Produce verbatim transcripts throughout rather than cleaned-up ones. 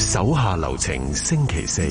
手下留情，星期四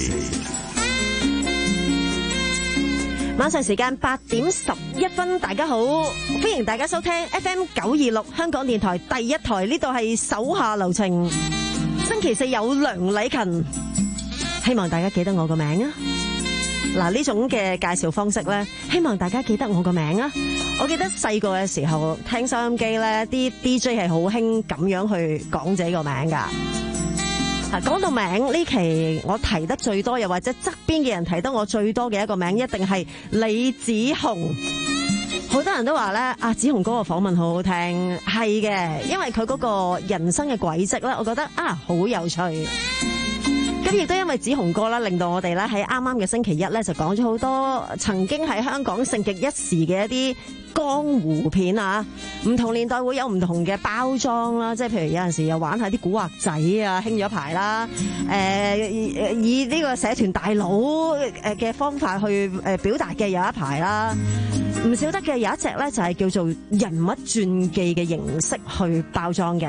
晚上時間八點十一分，大家好，歡迎大家收聽 F M 九二六香港電台第一台，呢度係手下留情。星期四有梁禮勤，希望大家記得我個名啊！嗱，呢種嘅介紹方式咧，希望大家記得我個名啊！我記得細個嘅時候聽收音機咧，啲 D J 係好興咁樣去講自己個名噶。嗱，講到名呢期我提得最多，又或者側邊嘅人提得我最多嘅一個名，一定係李子雄。好多人都話咧，阿子雄哥個訪問好好聽，係嘅，因為佢嗰個人生嘅軌跡咧，我覺得啊好有趣。咁亦都因為子雄哥啦，令到我哋咧喺啱啱嘅星期一咧就講咗好多曾經喺香港盛極一時嘅一啲江湖片啊，唔同年代會有唔同嘅包裝啦，即係譬如有陣時又玩下啲古惑仔啊，興咗一排啦，誒以呢個社團大佬誒嘅方法去誒表達嘅有一排啦，唔少得嘅有一隻咧就係叫做人物傳記嘅形式去包裝嘅。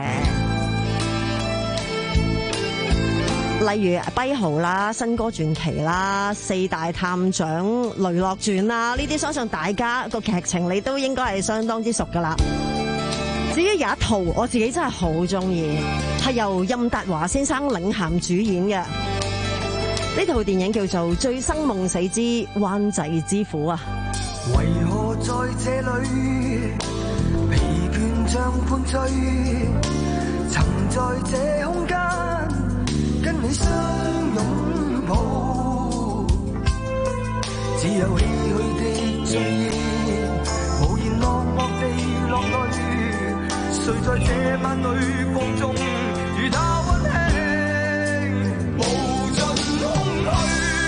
例如跛豪啦、新歌傳奇啦、四大探長雷洛傳啦，呢啲相信大家個劇情你都應該係相當之熟噶啦。至於有一套我自己真係好中意，係由任達華先生領銜主演嘅，呢套電影叫做《醉生夢死之灣仔之虎》啊。 為何在這裏疲倦像灌醉，曾在這空間跟你相擁抱，只有唏噓的醉意，無言落寞地落淚，誰在這晚裏放縱，如他溫馨，無盡空虛，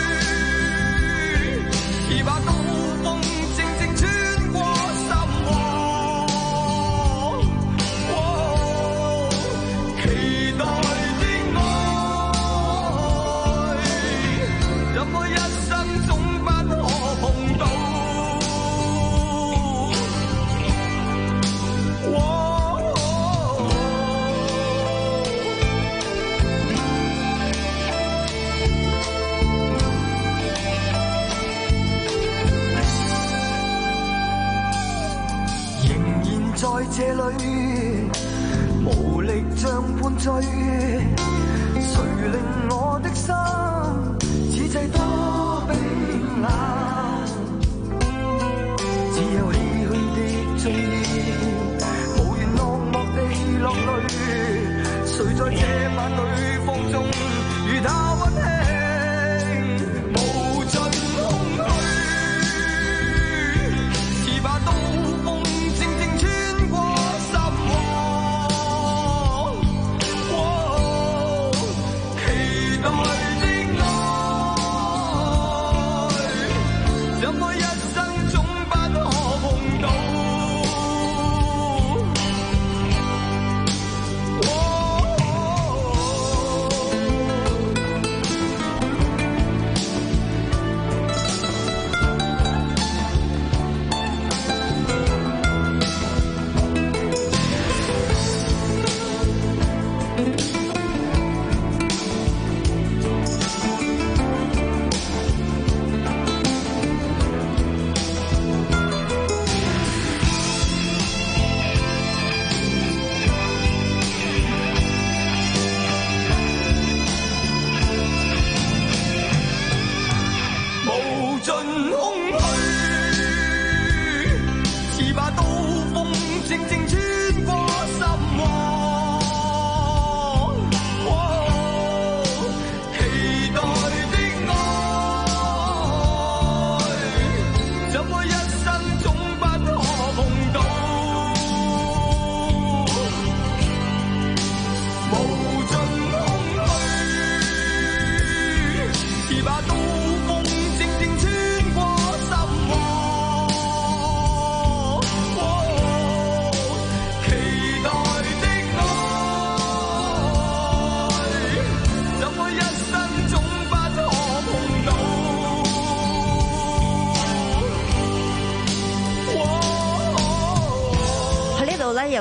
已把刀鋒靜靜穿過心窩，期待我一生總不可碰到，仍然在這裏無力像灌醉，誰令我的心此際多冰冷，只有唏噓的醉意，無緣落寞地落淚，誰在這晚裏放縱，如他溫馨，無盡空虛，似把刀鋒靜靜穿過心窩，期待怎麼一生總不可碰到，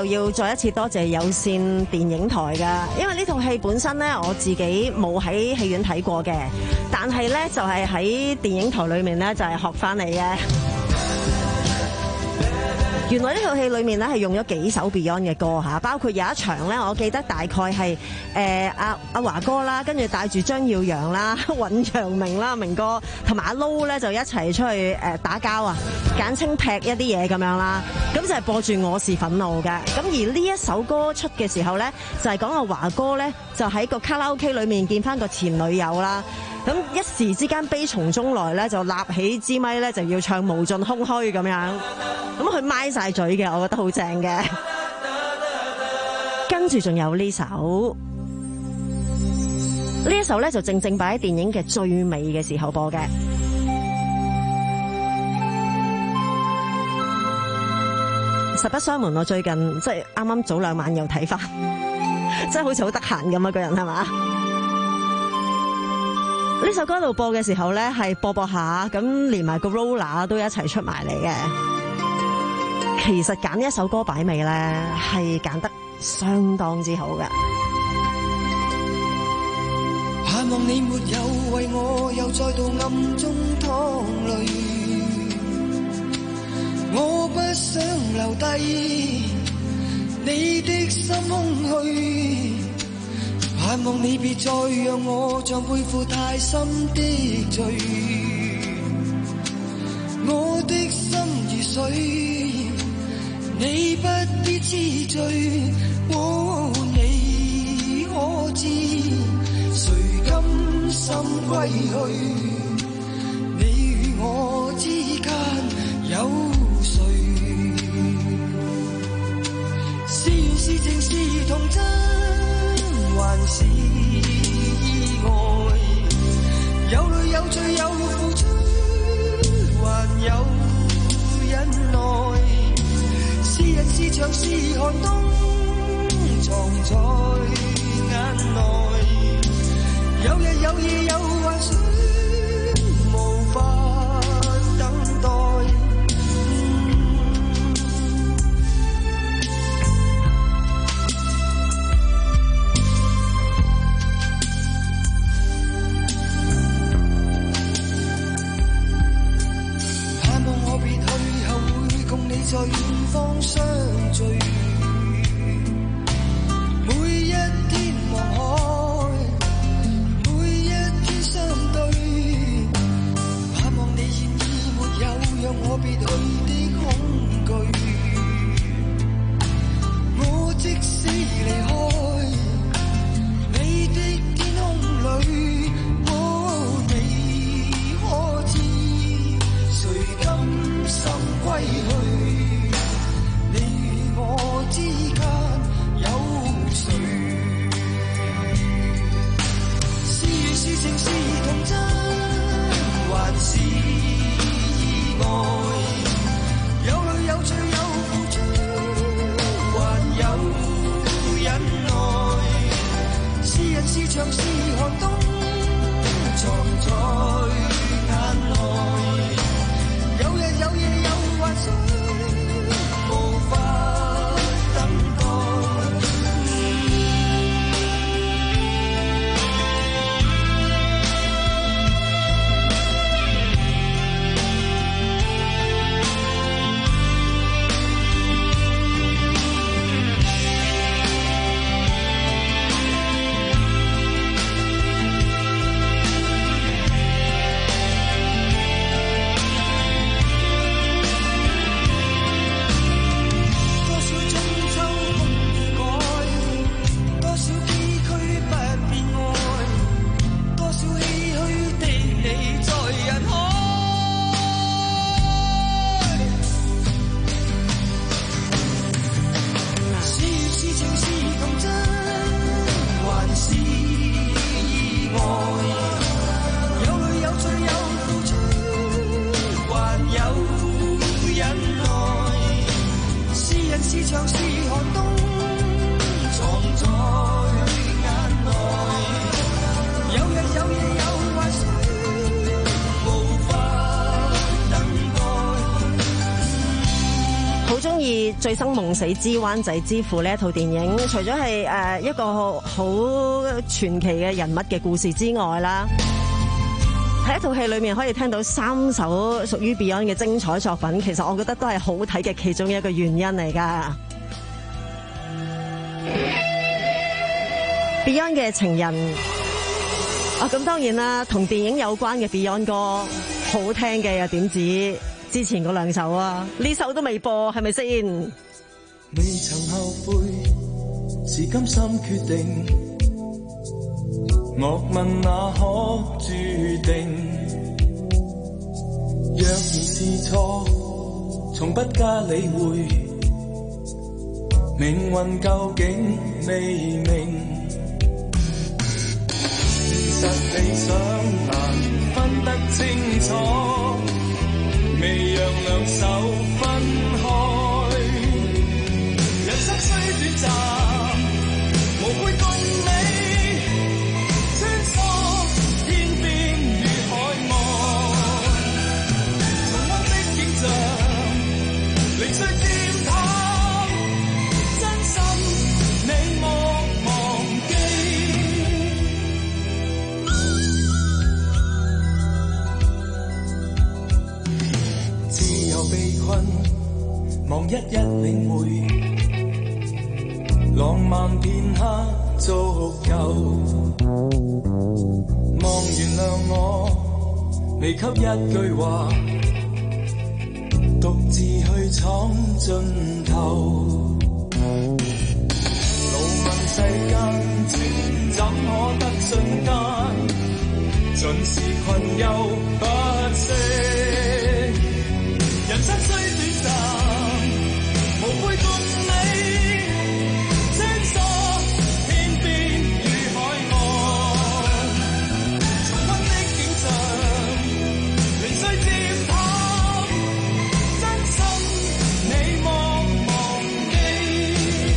又要再一次多謝有線電影台㗎，因為呢套戲本身咧我自己冇喺戲院睇過嘅，但係咧就係喺電影台裏面咧就係學翻嚟嘅。原來呢套戲裏面咧係用咗幾首 Beyond 嘅歌嚇，包括有一場咧，我記得大概係誒阿阿華哥啦，跟住帶住張耀揚啦、尹陽明啦、明哥同埋阿 Low 咧就一齊出去誒打交啊，簡稱劈一啲嘢咁樣啦。咁就係播住我是憤怒嘅。咁而呢一首歌出嘅時候咧，就係講阿華哥咧就喺個卡拉 OK 裏面見翻個前女友啦。咁一時之間悲從中來咧，就立起支咪咧就要唱無盡空虛咁樣，咁佢咪晒嘴嘅，我覺得好正嘅。跟住仲有呢首，呢一首咧就正正擺喺電影嘅最尾嘅時候播嘅。實不相瞞，我最近即係啱啱早兩晚又睇翻，即係好似好得閒咁啊個人係嘛？呢首歌度播嘅時候咧，係播播下，咁連埋個 roller 都一齊出埋嚟嘅。其實揀一首歌擺尾咧，係揀得相當之好嘅。 盼望你沒有為我又再度暗中淌淚，我不想留低你的心空虛。盼望你別再讓我像背負太深的罪，我的心如水，你不必知罪。哦，你可知誰甘心歸去？你與我之間有誰？是緣是情是童真，還是意外？有淚有罪有付出，還有忍耐。是人是牆是寒冬，藏在眼內。有日有夜有幻想，無法等待。在遠方相聚，每一天望海，每一天相對。盼望你願意沒有讓我別去的恐懼。我即使離開你的天空裏，哦，你可知誰甘心歸去？我之間有誰？是緣是情是童真，還是意外？有淚有罪有付出，還有忍耐。是人是牆是寒冬，藏在眼內。有日有夜有幻想，無法醉生夢死之灣仔之父呢一套電影，除咗係誒一個好傳奇嘅人物嘅故事之外啦，喺一套戲裏面可以聽到三首屬於 Beyond 嘅精彩作品，其實我覺得都係好睇嘅其中一個原因嚟噶。Beyond 嘅情人啊，咁當然啦，同電影有關嘅 Beyond 歌好聽嘅又點止之前嗰兩首啊？呢首都未播，係咪先？ 未曾後悔，是甘心決定。莫問那可注定。若然是錯，從不加理會。命運究竟未明。現實理想難分得清楚，未讓兩手分開。人生雖短暫，無悔共你穿梭天邊與海岸，重溫的景象，零碎漸淡，真心你莫忘記。自由被困，望一一領會，浪漫片刻足夠。望原諒我，未給一句話，獨自去闖盡頭。路問世間情怎可得瞬間，盡是困憂不息。人生雖短暫，無悔共你穿梭天邊與海岸，重溫的景象，零碎漸淡，真心你莫忘記。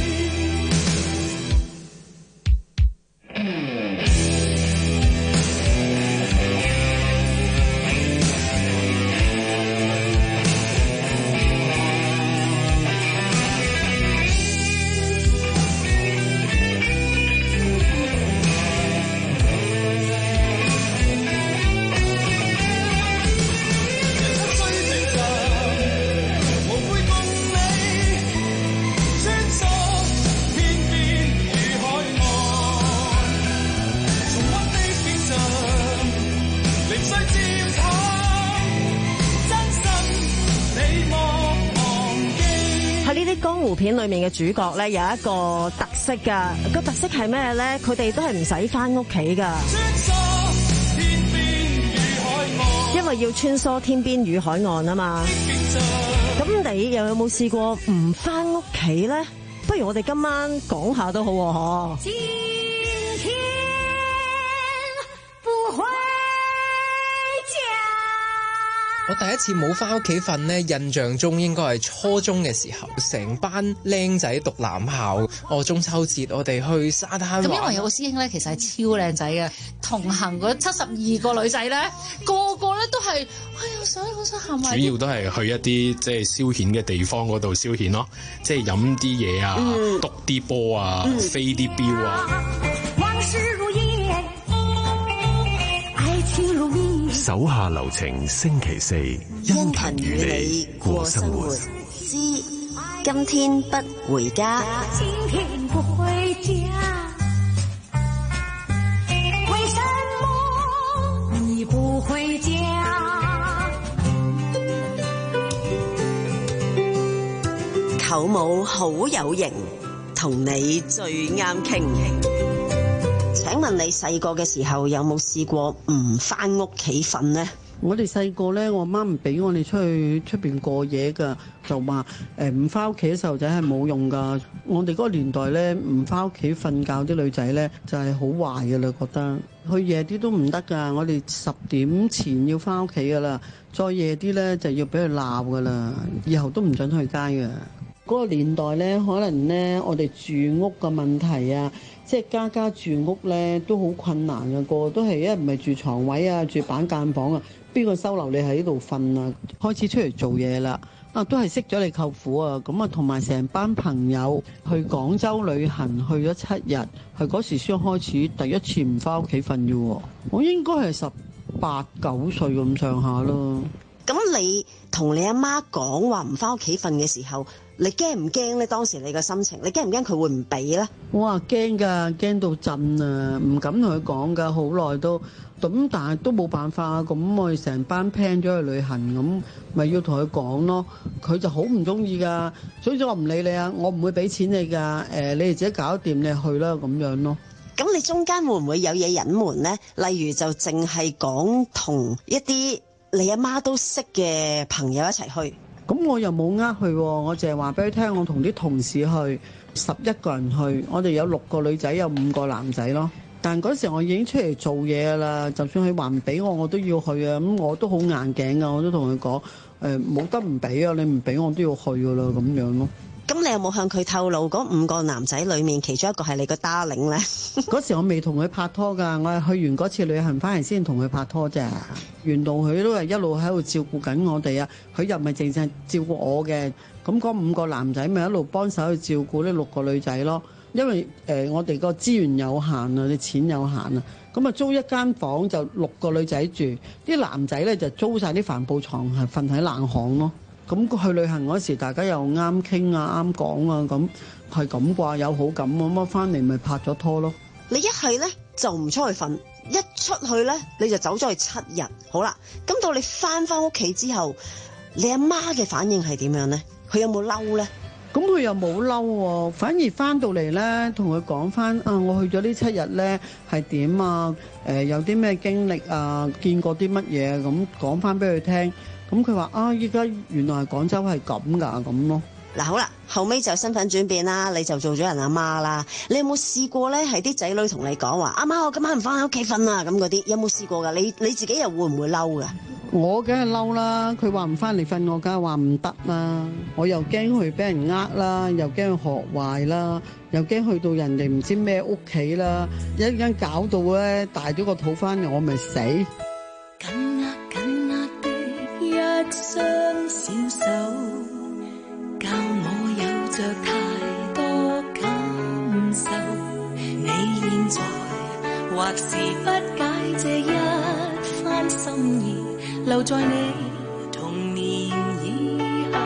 片裏面嘅主角咧有一個特色噶，個特色係咩咧？佢哋都係唔使翻屋企噶，因為要穿梭天邊與海岸啊嘛。咁你又有冇試過唔翻屋企咧？不如我哋今晚講下都好喎，嗬。今天不回我第一次冇翻屋企瞓呢，印象中應該係初中嘅時候，成班僆仔讀男校，哦中秋節我哋去沙灘玩。咁因為有個師兄咧，其實係超靚仔嘅，同行嗰七十二個女仔咧，個個咧都係，哎呀想好想行埋。 主要都係去一啲即係消遣嘅地方嗰度消遣咯，即係飲啲嘢啊，篤啲波啊，嗯、飛啲鏢啊。往事如煙，愛情如蜜。 手下留情，星期四殷勤與你過生活。 之今天不回家。今天不回家，為什麼你不回家？舅母好有型，同你最啱傾。請問你細個嘅時候有冇試過唔返屋企瞓呢？ 我哋細個呢，我媽唔俾我哋出去出邊過夜㗎，就話誒唔返屋企嘅細路仔係冇用㗎。我哋嗰個年代呢，唔返屋企瞓覺啲女仔呢，就係好壞㗎啦，覺得去夜啲都唔得㗎。我哋十點前要返屋企㗎啦，再夜啲呢，就要俾佢鬧㗎啦，以後都唔准去街㗎。嗰個年代呢，可能呢，我哋住屋嘅問題啊，即係家家住屋呢都好困難嘅，個個都係一唔係住床位啊，住板間房啊，邊個收留你喺度瞓啊？開始出嚟做嘢啦， 啊，都係識咗你舅父啊，咁啊同埋成班朋友去廣州旅行，去咗七日，係嗰時先開始第一次唔翻屋企瞓啫。我應該係十八九歲咁上下咯。 咁你同你阿媽講話唔翻屋企瞓嘅時候，你驚唔驚咧？當時你個心情，你驚唔驚佢會唔俾咧？ 我話驚噶，驚到震啊，唔敢同佢講噶，好耐都咁，但係都冇辦法，咁我哋成班 plan 咗去旅行，咁咪要同佢講咯。佢就好唔中意噶，所以我唔理你啊，我唔會俾錢你噶，誒、呃，你哋自己搞掂，你去啦咁樣咯。 咁你中間會唔會有嘢隱瞞咧？例如就淨係講同一啲你阿媽都識嘅朋友一齊去。 咁我又冇呃佢，我淨係話俾佢聽，我同啲同事去，十一個人去，我哋有六個女仔，有五個男仔咯。但嗰時我已經出嚟做嘢㗎啦，就算佢話唔俾我，我都要去啊。咁我都好硬頸㗎，我都同佢講，誒冇得唔俾啊，你唔俾我都要去㗎啦，咁樣咯。 咁你有冇向佢透露嗰五個男仔裡面其中一個係你個 darling 咧？ 嗰時我未同佢拍拖㗎，我係去完嗰次旅行翻嚟先同佢拍拖啫。原來佢都係一路喺度照顧緊我哋啊，佢又唔係淨係照顧我嘅，咁嗰五個男仔咪一路幫手去照顧呢六個女仔咯。因為誒、呃、我哋個資源有限啊，啲錢有限啊，咁啊租一間房就六個女仔住，啲男仔咧就租晒啲帆布床係瞓喺冷巷咯。咁去旅行嗰時，大家又啱傾啊，啱講啊，咁係咁啩，有好感咁啊，翻嚟咪拍咗拖咯。 你一係咧就唔出去瞓，一出去咧你就走咗去七日。好啦，咁到你翻翻屋企之後，你阿媽嘅反應係點樣咧？佢有冇嬲咧？ 咁佢又冇嬲喎，反而翻到嚟咧，同佢講翻啊，我去咗呢七日咧係點啊？誒、呃，有啲咩經歷啊？見過啲乜嘢咁講翻俾佢聽。咁佢話啊，依家原來係廣州係咁㗎咁咯。 嗱好啦，後尾就身份轉變啦，你就做咗人阿媽啦。你有冇試過咧？係啲仔女同你講話，阿媽我今晚唔翻喺屋企瞓啊咁嗰啲，有冇試過㗎？你你自己又會唔會嬲㗎？ 我梗係嬲啦，佢話唔翻嚟瞓，我梗係話唔得啦。我又驚佢俾人呃啦，又驚佢學壞啦，又驚去到人哋唔知咩屋企啦，一陣間搞到咧大咗個肚翻嚟，我咪死。 緊握緊握的一雙小手，教我有着太多感受。你現在或是不解這一番心意，留在你童年以後。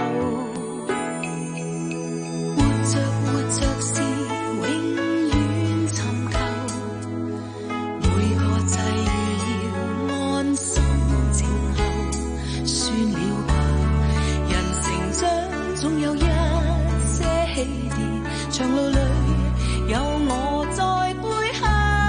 活着活着是永遠尋求，每個際遇要安心靜候。算了吧，人成長總有一些起跌，長路裏有我在背後。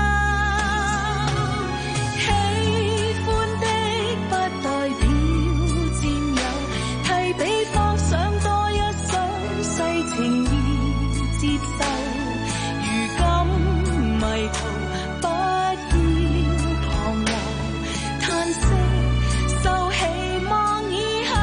喜歡的不代表佔有，提比方想多一雙細情意接受。如今迷途不要彷徨，嘆息受期望以後。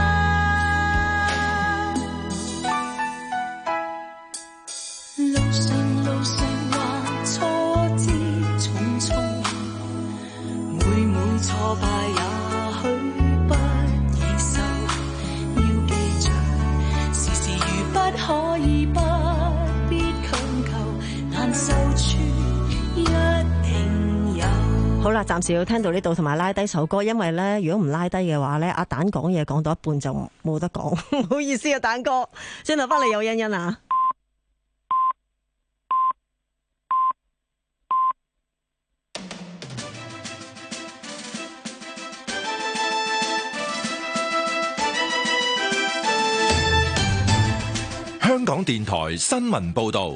路上路上或挫折重重，每每挫敗也許不易受。要記着，時時如不可以不必強求，難受處一定有。 好啦，暫時要聽到呢度，同埋拉低首歌，因為咧，如果唔拉低嘅話咧，阿蛋講嘢講到一半就冇得講，唔好意思啊，蛋哥，轉頭翻嚟有欣欣啊。 香港電台新聞報道，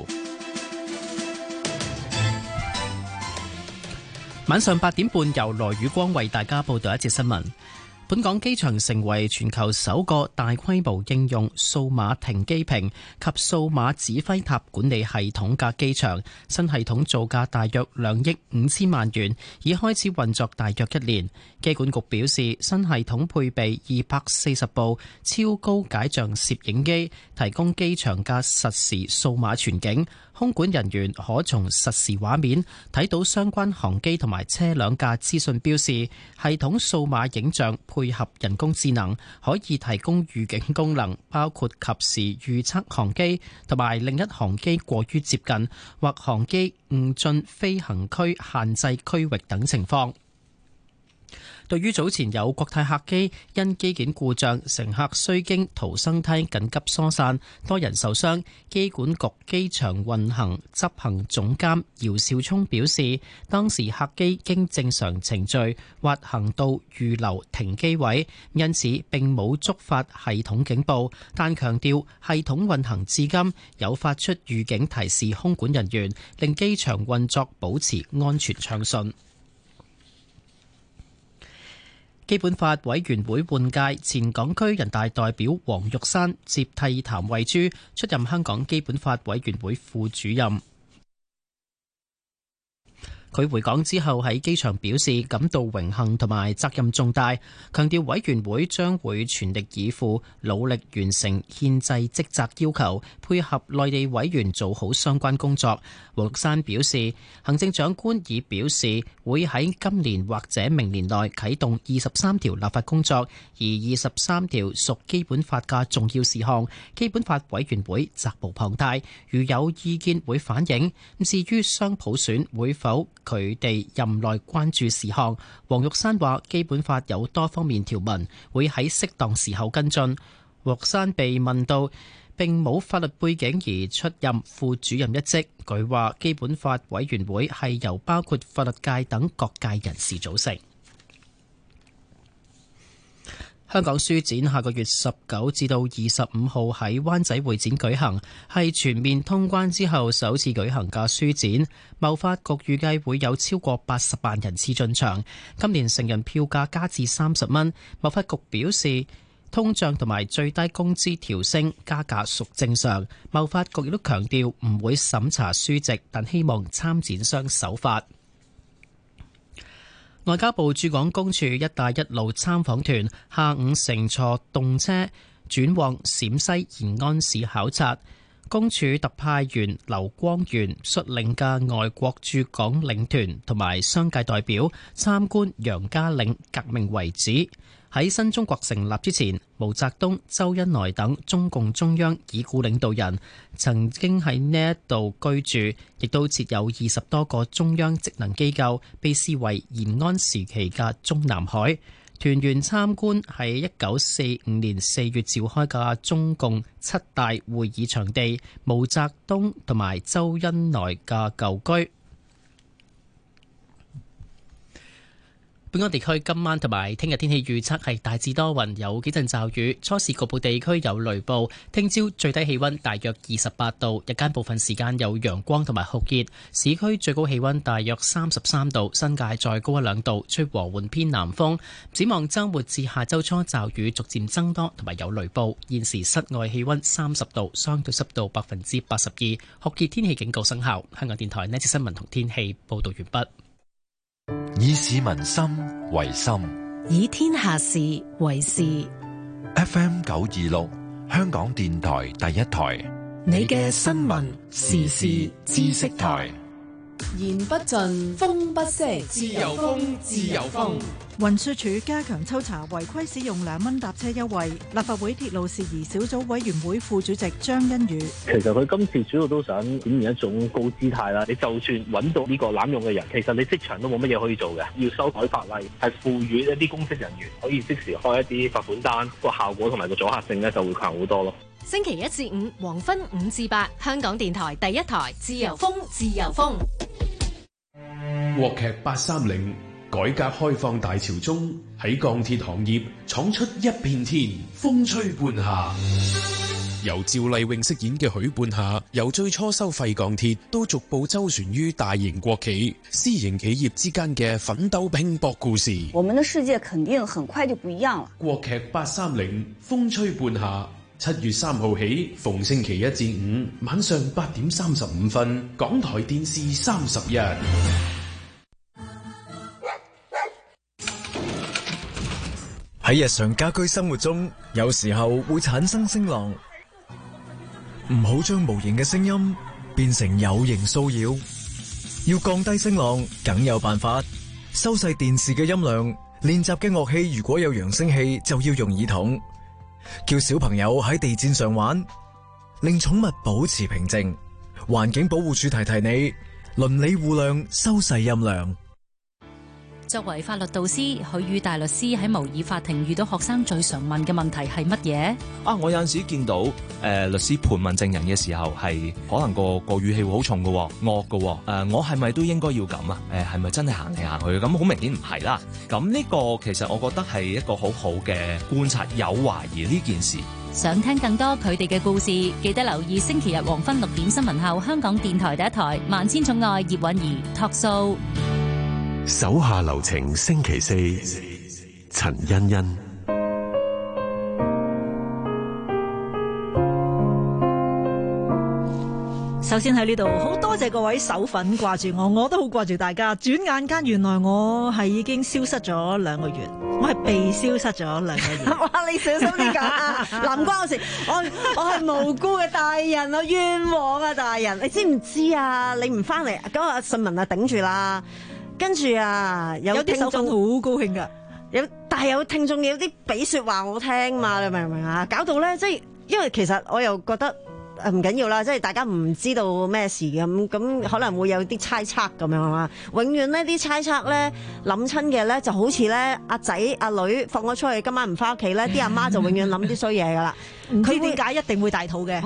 晚上八點半由羅宇光為大家報道一節新聞。本港機場成為全球首個大規模應用數碼停機坪及數碼指揮塔管理系統嘅機場，新系統造價大約兩億五千萬元，已開始運作大約一年。機管局表示，新系統配備二百四十部超高解像攝影機，提供機場嘅實時數碼全景、 空管人員可從實時畫面睇到相關航機同埋車輛嘅資訊標示，系統數碼影像配合人工智能，可以提供預警功能，包括及時預測航機同埋另一航機過於接近或航機誤進飛行區限制區域等情況。對於早前有國泰客機因機件故障，乘客需經逃生梯緊急疏散，多人受傷，機管局機場運行執行總監姚兆聰表示，當時客機經正常程序滑行到預留停機位，因此並冇觸發系統警報，但強調系統運行至今有發出預警提示空管人員，令機場運作保持安全暢順。基本法委員會換屆，前港區人大代表黃玉山接替譚慧珠出任香港基本法委員會副主任。佢回港之後喺機場表示感到榮幸同埋責任重大，強調委員會將會全力以赴，努力完成憲制職責要求，配合內地委員做好相關工作。黃玉山表示，行政長官已表示會喺今年或者明年內啟動二十三條立法工作，而二十三條屬基本法嘅重要事項，基本法委員會責無旁貸，如有意見會反映。至於雙普選會否佢哋任內關注事項，黃玉山話基本法有多方面條文，會喺適當時候跟進。黃玉山被問到並冇法律背景而出任副主任一職，佢話基本法委員會係由包括法律界等各界人士組成。香港書展下個月十九至到二十五號喺灣仔會展舉行，係全面通關之後首次舉行嘅書展。貿發局預計會有超過八十萬人次進場，今年成人票價加至三十蚊。貿發局表示，通脹同埋最低工資調升，加價屬正常。貿發局亦都強調唔會審查書籍，但希望參展商守法。外交部駐港公署一帶一路參訪團下午乘坐動車轉往陝西延安市考察，公署特派員劉光源率領嘅外國駐港領團同埋商界代表參觀楊家嶺革命遺址。喺新中國成立之前，毛澤東、周恩來等中共中央已故領導人曾經喺呢一度居住，亦都設有二十多個中央職能機構，被視為延安時期嘅中南海。團員參觀喺一九四五年四月召開嘅中共七大會議場地，毛澤東同埋周恩來嘅舊居。本港地區今晚同埋聽日天氣預測係大致多雲，有幾陣驟雨，初時局部地區有雷暴。聽朝最低氣溫大約二十八度，日間部分時間有陽光同埋酷熱，市區最高氣溫大約三十三度，新界再高一兩度，吹和緩偏南風。展望周末至下周初驟雨逐漸增多，同埋有雷暴。現時室外氣溫三十度，相對濕度百分之八十二，酷熱天氣警告生效。香港電台呢次新聞同天氣報道完畢。 以市民心為心， 以天下事為事。 F M 九二六，香港電台第一台， 你嘅新聞時事知識台。 言不盡，風不息，自由風，自由風。 運輸署加強抽查違規使用兩蚊搭車優惠。立法會鐵路事宜小組委員會副主席張欣宇： 其實佢今次主要都想展現一種高姿態啦。你就算揾到呢個濫用嘅人，其實你職場都冇乜嘢可以做嘅。要修改法例，係賦予一啲公職人員可以即時開一啲罰款單，個效果同埋個阻嚇性咧就會強好多咯。 星期一至五黃昏五至八，香港電台第一台，自由風，自由風。 國劇八三零，改革開放大潮中，喺鋼鐵行業闖出一片天，風吹半夏。由趙麗穎飾演嘅許半夏，由最初收廢鋼鐵，都逐步周旋於大型國企、私營企業之間嘅奮鬥拼搏故事。 我們的世界肯定很快就不一樣了。 國劇八三零，風吹半夏。七月三號起，逢星期一至五晚上八點三十五分，港台電視三十一。 喺日常家居生活中，有時候會產生聲浪，唔好將無形嘅聲音變成有形騷擾。要降低聲浪，梗有辦法。收細電視嘅音量，練習嘅樂器如果有揚聲器，就要用耳筒。叫小朋友喺地氈上玩，令寵物保持平靜。環境保護署提提你，鄰里互諒，收細音量。 作為法律導師，許宇大律師喺模擬法庭遇到學生最常問嘅問題係乜嘢？ 啊，我有陣時見到誒、呃、律師盤問證人嘅時候，係可能個個語氣會好重嘅，惡嘅。誒、呃，我係咪都應該要咁啊？誒、呃，係咪真係行嚟行去？咁好明顯唔係啦。咁呢個其實我覺得係一個好好嘅觀察，有懷疑呢件事。 想聽更多佢哋嘅故事，記得留意星期日黃昏六點新聞後，香港電台第一台《萬千寵愛葉韻儀》Talk Show。 手下留情，星期四，陳欣欣。 首先喺呢度好多謝各位手粉掛住我，我都好掛住大家。轉眼間原來我係已經消失咗兩個月，我係被消失咗兩個月。 哇！你小心啲講啊，唔關我事，我我係無辜嘅大人啊，冤枉啊大人！你知唔知啊？你唔翻嚟，咁阿信文啊頂住啦。跟住啊，有啲手粉好高興噶， 有但係有聽眾有啲俾說話我聽嘛，你明唔明啊？搞到咧，即係因為其實我又覺得誒唔緊要啦，即係大家唔知道咩事咁，咁可能會有啲猜測咁樣啊嘛。永遠呢啲猜測咧諗親嘅咧就好似咧阿仔阿女放咗出去，今晚唔翻屋企咧，啲阿媽就永遠諗啲衰嘢噶啦。 唔知點解一定會大肚嘅，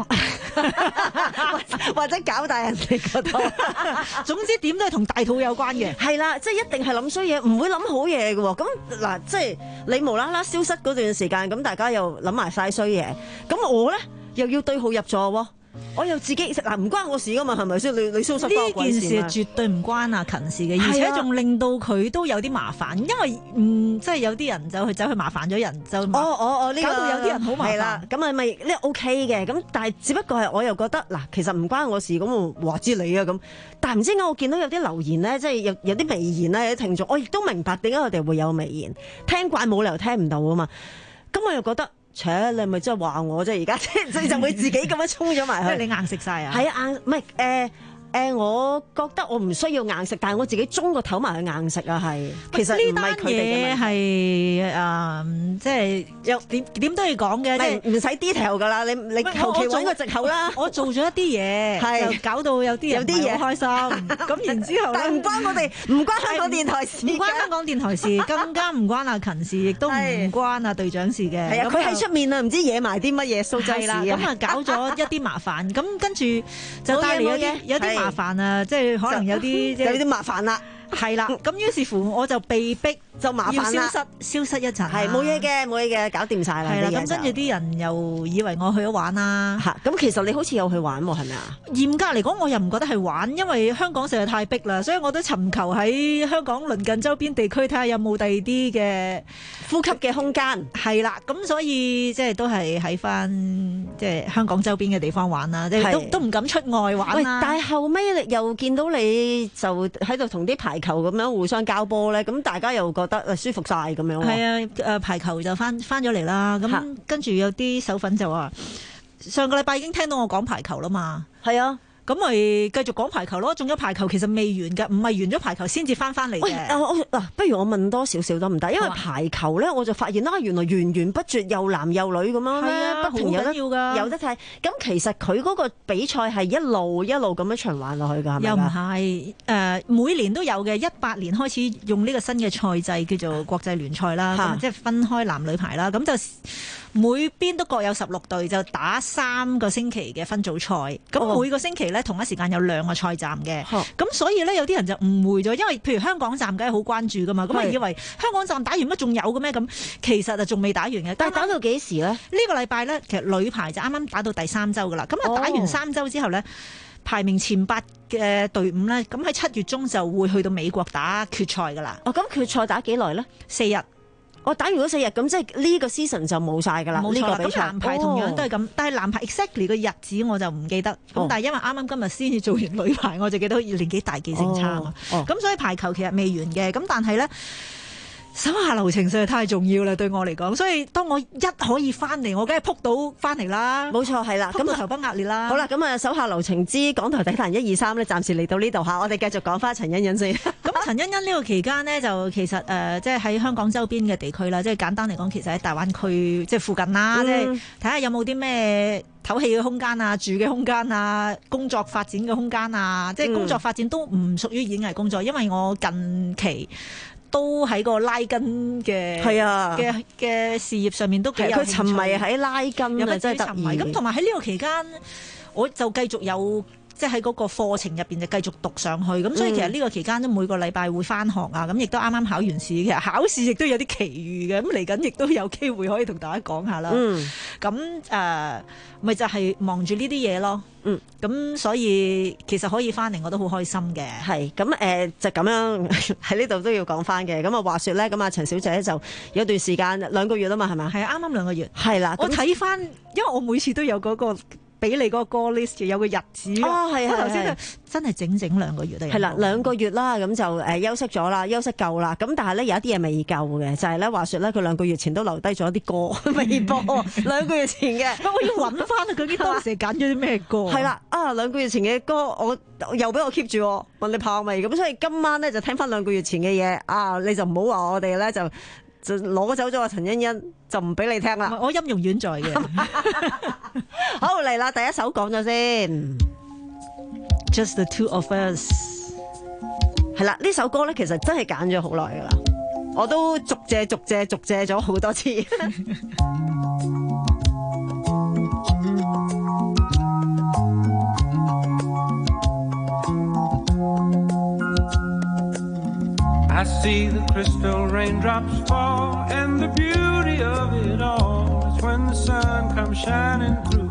或者搞大人哋個肚。 總之點都係同大肚有關嘅。 係啦，即係一定係諗衰嘢，唔會諗好嘢嘅喎。咁嗱，即係你無啦啦消失嗰段時間，咁大家又諗埋晒衰嘢。咁我咧又要對號入座喎。我又自己嗱唔關我事噶嘛，係咪先？你你消失關我鬼事？ 呢件事絕對唔關阿勤事嘅，而且仲令到佢都有啲麻煩，因為嗯，即係有啲人就去走去麻煩咗人，就哦哦哦，呢個搞到有啲人好麻煩。係啦， 咁係咪呢 OK 嘅？咁但係只不過係我又覺得嗱，其實唔關我事，咁我話知你啊咁。但係唔知點解我見到有啲留言咧，即係有有啲微言咧，有啲聽眾，我亦都明白點解佢哋會有微言，聽慣冇理由聽唔到啊嘛。咁我又覺得。切，你係咪真係話我啫？而家即係就會自己咁樣衝咗埋去。 即係你硬食晒啊？ 係啊，硬唔係誒誒，我覺得我唔需要硬食，但係我自己中個頭埋去硬食啊，係。其實呢單嘢係誒，即係有點點都要講嘅，即係唔使 detail 㗎啦。你你求其揾個藉口啦。 我做咗一啲嘢，係搞到有啲人有啲嘢開心。咁然之後咧， 唔關我哋，唔關香港電台事， 唔關香港電台事，更加唔關阿勤事，亦都唔關阿隊長事嘅。 係啊，佢喺出面啊，唔知惹埋啲乜嘢蘇州事啊。 咁啊，搞咗一啲麻煩。咁跟住就帶嚟有啲有啲麻煩啊，即係可能有啲有啲麻煩啦。 係啦，咁於是乎我就被逼就麻煩啦， 消失消失一陣， 係冇嘢嘅，冇嘢嘅，搞掂晒啦。 係啦，咁跟住啲人又以為我去咗玩啦。 嚇，咁其實你好似有去玩喎，係咪啊？ 嚴格嚟講，我又唔覺得係玩，因為香港實在太逼啦，所以我都尋求喺香港鄰近周邊地區睇下有冇第二啲嘅呼吸嘅空間。 係啦，咁所以即係都係喺翻即係香港周邊嘅地方玩啦，即係都都唔敢出外玩啦。 但係後尾又見到你就喺度同啲排球咁樣互相交波咧，咁大家又覺得誒舒服晒咁樣。 係啊，誒排球就翻翻咗嚟啦。咁跟住有啲手粉就話，上個禮拜已經聽到我講排球啦嘛。 係啊。 咁咪繼續講排球咯，仲有排球其實未完嘅，唔係完咗排球先至翻翻嚟嘅。 嗱，不如我問多少少得唔得？因為排球咧，我就發現啦，原來源源不絕又男又女咁樣咧，不停有得有得睇。咁其實佢嗰個比賽係一路一路咁樣循環落去㗎，係咪？ 又唔係誒，每年都有嘅。一八年開始用呢個新嘅賽制叫做國際聯賽啦，咁即係分開男女排啦。咁就每邊都各有十六隊，就打三個星期嘅分組賽。咁每個星期咧同一時間有兩個賽站嘅。咁、哦、所以咧有啲人就誤會咗，因為譬如香港站梗係好關注噶嘛，咁啊以為香港站打完乜仲有嘅咩？咁其實啊仲未打完嘅。 但係打到幾時咧？呢、 呢個禮拜咧，其實女排就啱啱打到第三週噶啦。咁啊打完三週之後咧，排名前八嘅隊伍咧，咁喺七月中就會去到美國打決賽噶啦。 哦，咁決賽打幾耐咧？ 四日。 我打完嗰四日，咁即係呢個 season 就冇晒㗎啦。 冇錯啦， 呢個比賽咁男排同樣都係咁、哦，但係男排 exactly 個日子我就唔記得。咁、哦、但係因為啱啱今日先至做完女排，我就記得年紀大記性差啊嘛。咁、哦哦、所以排球其實未完嘅。咁但係咧， 手下留情實在太重要啦，對我嚟講，所以當我一可以翻嚟，我梗係撲到翻嚟啦。 冇錯，係啦， 咁啊頭崩額裂啦。 好啦，咁啊手下留情之港台體壇一二三咧，暫時嚟到呢度嚇，我哋繼續講翻陳欣欣先。 咁陳欣欣呢個期間呢，就其實誒、呃，即係喺香港周邊嘅地區啦，即係簡單嚟講，其實喺大灣區即係附近啦，嗯、即係睇下有冇啲咩唞氣嘅空間啊、住嘅空間啊、工作發展嘅空間啊，即係工作發展都唔屬於演藝工作，因為我近期都喺個拉筋嘅係啊嘅嘅事業上面都幾有興趣。 佢沉迷喺拉筋啊，真係得意。 咁同埋喺呢個期間，我就繼續有即係喺嗰個課程入邊就繼續讀上去。咁所以其實呢個期間都每個禮拜會返學啊。咁亦都啱啱考完試，其實考試亦都有啲奇遇嘅。咁嚟緊亦都有機會可以同大家講下啦。咁誒、嗯，咪、呃、就係、是、忙住呢啲嘢咯。嗯，咁所以其實可以翻嚟我都好開心嘅。 係咁誒，就咁樣喺呢度都要講翻嘅。咁啊話說咧，咁啊陳小姐就有段時間兩個月啦嘛，係咪？ 係啊，啱啱兩個月。 係啦， 我睇翻，因為我每次都有嗰、嗰個。俾你嗰個歌 list 有個日子哦，係啊， 頭先真係整整兩個月都有。 係啦，兩個月啦，咁就誒休息咗啦，休息夠啦。咁但係咧有一啲嘢未夠嘅，就係、是、咧話說咧，佢兩個月前都留低咗啲歌未播，兩個月前嘅， 我要揾翻啊！究竟當時揀咗啲咩歌？ 係啦，啊兩個月前嘅歌，我又俾我 keep 住，問你怕未？咁所以今晚咧就聽翻兩個月前嘅嘢啊！你就唔好話我哋咧就。就攞走咗阿陳欣欣，就唔俾你聽啦。 我音容遠在嘅。 好嚟啦，第一首講咗先。 Just the two of us。 係啦，呢首歌咧其實真係揀咗好耐噶啦，我都續借續借續借咗好多次。 I see the crystal raindrops fall, and the beauty of it all is when the sun comes shining through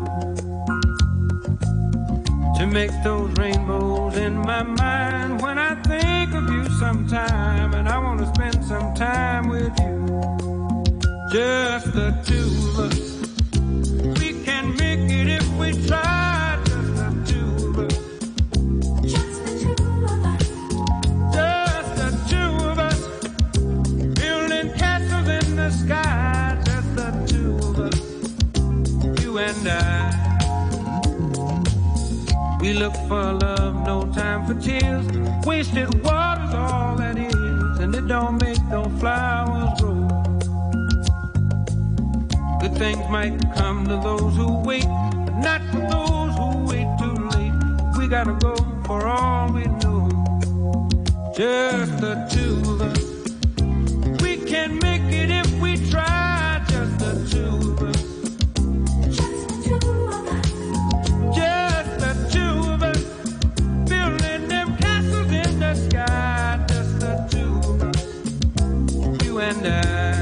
to make those rainbows in my mind. When I think of you sometime, and I want to spend some time with you, just the two of us. We can make it if we try. Sky, just the two of us, you and I. We look for love, no time for tears. Wasted water's all that is, and it don't make no flowers grow. Good things might come to those who wait, but not for those who wait too late. We gotta go for all we know. Just the two of us. We can make it if we try, just the two of us. Just the two of us. Just the two of us. Building them castles in the sky, just the two of us. You and I.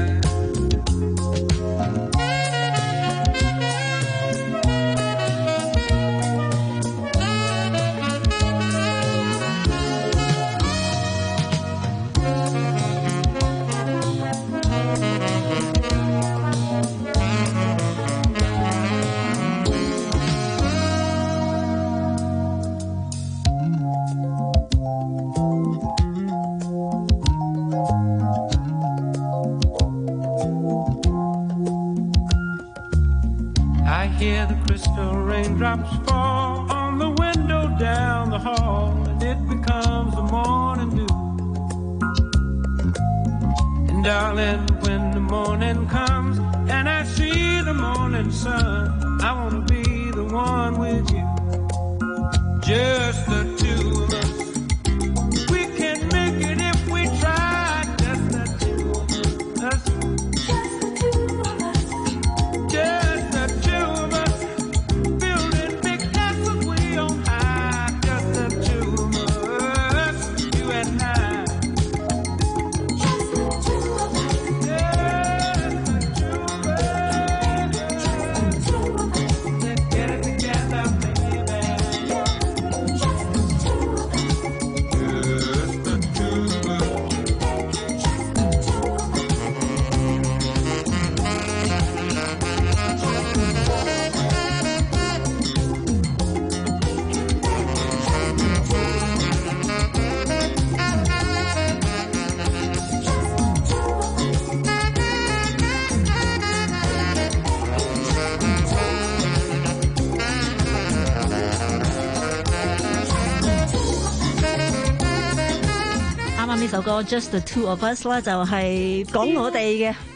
Hear the crystal raindrops fall on the window down the hall, and it becomes the morning dew. And darling, when the morning comes and I see the morning sun, I wanna be the one with you, just the two of us. We can make it if we try, just the two of us. Just the two of us. Just the two of us. Just 首歌 Just the Two of Us 啦，就係講我哋嘅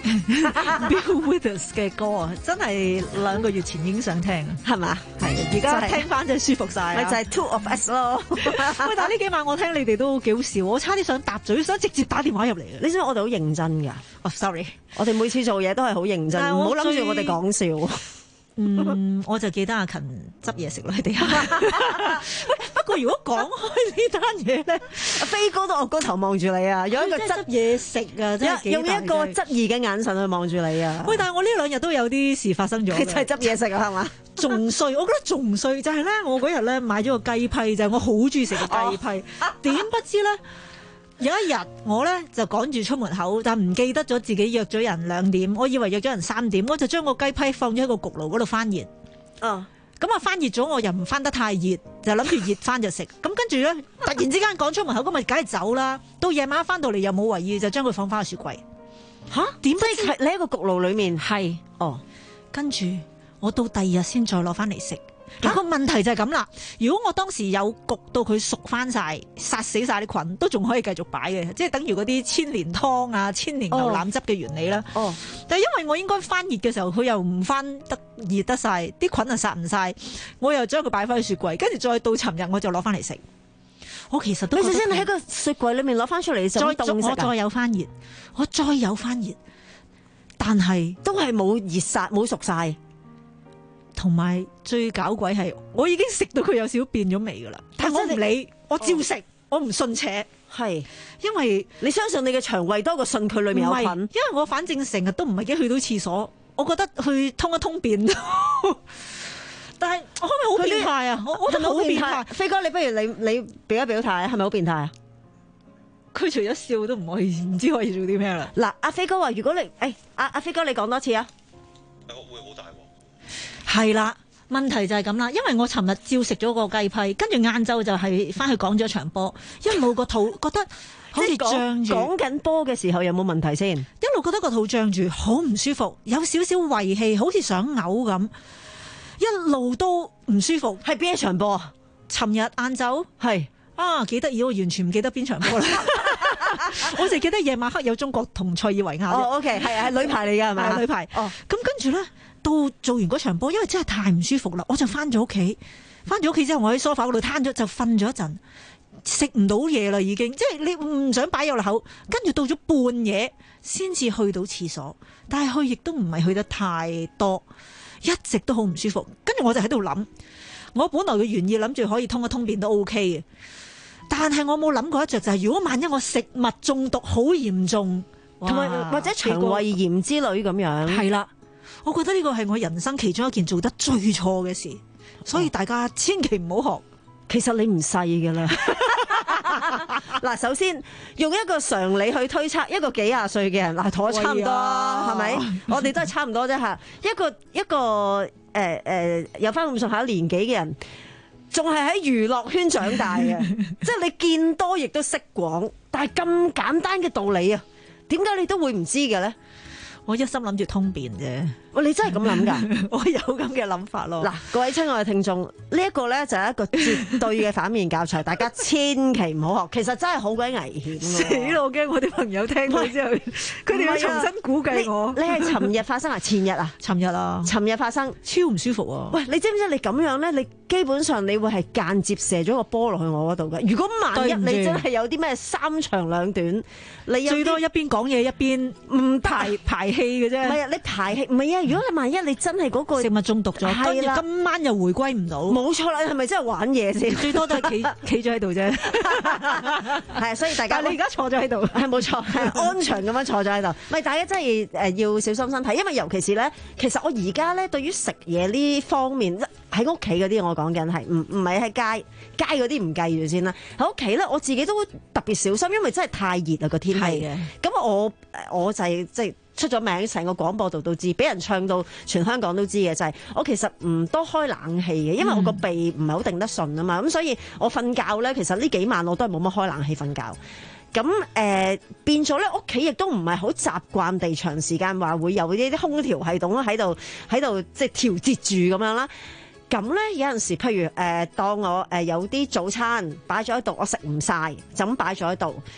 Bill Withers 嘅歌啊，真係兩個月前已經想聽，係嘛？係，而家聽翻真係舒服晒。咪就係 Two of Us 咯。喂，但係呢幾晚我聽你哋都幾好笑，我差啲想搭嘴，想直接打電話入嚟嘅。 你知唔知我哋好認真㗎？ 哦 ，sorry， 我哋每次做嘢都係好認真，唔好諗住我哋講笑。 嗯，我就記得阿勤執嘢食咯喺地下。不過如果講開呢單嘢咧， 阿飛哥都惡高頭望住你啊，用一個執嘢食啊，真係用一個質疑嘅眼神去望住你啊。 喂，但係我呢兩日都有啲事發生咗， 就係執嘢食啊，係嘛？ 仲衰，我覺得仲衰就係咧，我嗰日咧買咗個雞批，就係我好中意食嘅雞批，點不知咧？有一日我咧就趕住出門口，但唔記得咗自己約咗人兩點，我以為約咗人三點，我就將個雞批放咗喺個焗爐嗰度翻熱。 哦， 咁啊翻熱咗，我又唔翻得太熱，就諗住熱翻就食。咁跟住咧，突然之間趕出門口，咁咪梗係走啦。到夜晚翻到嚟又冇為意，就將佢放翻喺雪櫃。 吓？點解你喺個焗爐裏面？ 係哦， 跟住我到第二日先再攞翻嚟食。個問題就係咁啦，如果我當時有焗到佢熟翻晒，殺死晒啲菌，都仲可以繼續擺嘅，即係等於嗰啲千年湯啊、千年牛腩汁嘅原理啦。 哦， 但係因為我應該翻熱嘅時候，佢又唔翻得熱得晒，啲菌啊殺唔晒，我又將佢擺翻去雪櫃，跟住再到尋日我就攞翻嚟食。我其實都覺得， 你先喺個雪櫃裏面攞翻出嚟就凍食， 我再有翻熱，我再有翻熱，但係都係冇熱殺冇熟晒。 同埋最搞鬼係，我已經食到佢有少少變咗味噶啦，但係我唔理，我照食，哦、我唔信邪， 係因為你相信你嘅腸胃多過信佢裏面有菌， 因為我反正成日都唔係幾去到廁所，我覺得去通一通便，但係我可唔可以好變態啊？我我覺得好變態。 飛哥，你不如你你表一表態，係咪好變態啊？ 佢除咗笑都唔可以，唔知可以做啲咩啦。 嗱，阿飛哥話：如果你誒阿阿飛哥，你講多次啊！ 會好大鑊。 係啦，問題就係咁啦，因為我尋日照食咗個雞批，跟住晏晝就係翻去講咗場波，一路個肚覺得好似脹住。 講緊波嘅時候有冇問題先？ 一路覺得個肚脹住，好唔舒服，有少少胃氣，好似想嘔咁，一路都唔舒服。 係邊一場波啊？ 尋日晏晝係啊，幾得意，我完全唔記得邊場波啦。我淨記得夜晚黑有中國同塞爾維亞。 哦 ，OK， 係係女排嚟㗎係咪？ 係女排。哦，咁跟住咧。到做完嗰場波，因為真係太唔舒服啦，我就翻咗屋企。翻咗屋企之後，我喺梳化嗰度攤咗，就瞓咗一陣，食唔到嘢啦，已經即係你唔想擺入口。跟住到咗半夜先至去到廁所，但係去亦都唔係去得太多，一直都好唔舒服。跟住我就喺度諗，我本來嘅原意諗住可以通一通便都 OK 嘅，但係我冇諗過一着就係、是、如果萬一我食物中毒好嚴重， 同埋或者腸胃炎之類咁樣， 係啦。我覺得呢個係我人生其中一件做得最錯嘅事，所以大家千祈唔好學。 其實你唔細㗎啦。嗱，首先用一個常理去推測，一個幾廿歲嘅人，嗱同我差唔多，係咪、啊？我哋都係差唔多啫嚇。一個一個誒誒、呃呃、有翻咁上下年紀嘅人，仲係喺娛樂圈長大嘅，即係你見多亦都識廣。但係咁簡單嘅道理啊，點解你都會唔知嘅咧？ 我一心諗住通便啫， 喂，你真係咁諗㗎？ 我有咁嘅諗法咯。 嗱，各位親愛嘅聽眾，呢、這、一個咧就係一個絕對嘅反面教材，大家千祈唔好學。其實真係好鬼危險。 死咯！我驚我啲朋友聽到之後，佢哋要重新估計我。 你係尋日發生啊？前日啊？ 尋日啊？ 尋日發生， 超唔舒服啊！ 喂，你知唔知你咁樣咧？你基本上你會係間接射咗個波落去我嗰度嘅。如果萬一你真係有啲咩三長兩短，你有最多一邊講嘢一邊唔排排氣嘅啫。 唔係啊，你排氣唔係啊。如果你萬一你真係嗰個食物中毒咗，跟住今晚又回歸唔到， 冇錯啦。你係咪真係玩嘢先？ 最多都係企企咗喺度啫。 係，所以大家你而家坐咗喺度， 係冇錯，係安詳咁樣坐咗喺度。咪大家真係誒要小心身體，因為尤其是咧，其實我而家咧對於食嘢呢方面，喺屋企嗰啲我講緊係唔唔係喺街街嗰啲唔計住先啦。喺屋企咧，我自己都特別小心，因為真係太熱啦個天氣。係嘅。咁我我就係即係。出咗名，成個廣播道都知，俾人唱到全香港都知嘅就係、是、我其實唔多開冷氣嘅，因為我個鼻唔係好頂得順啊嘛，咁、嗯、所以我瞓覺咧，其實呢幾晚我都係冇乜開冷氣瞓覺。咁誒、呃、變咗咧，屋企亦都唔係好習慣地長時間話會有呢啲空調系統喺度喺度即係調節住咁樣啦。咁咧有陣時，譬如誒、呃、當我誒有啲早餐擺咗喺度，我食唔晒，就咁擺咗喺度。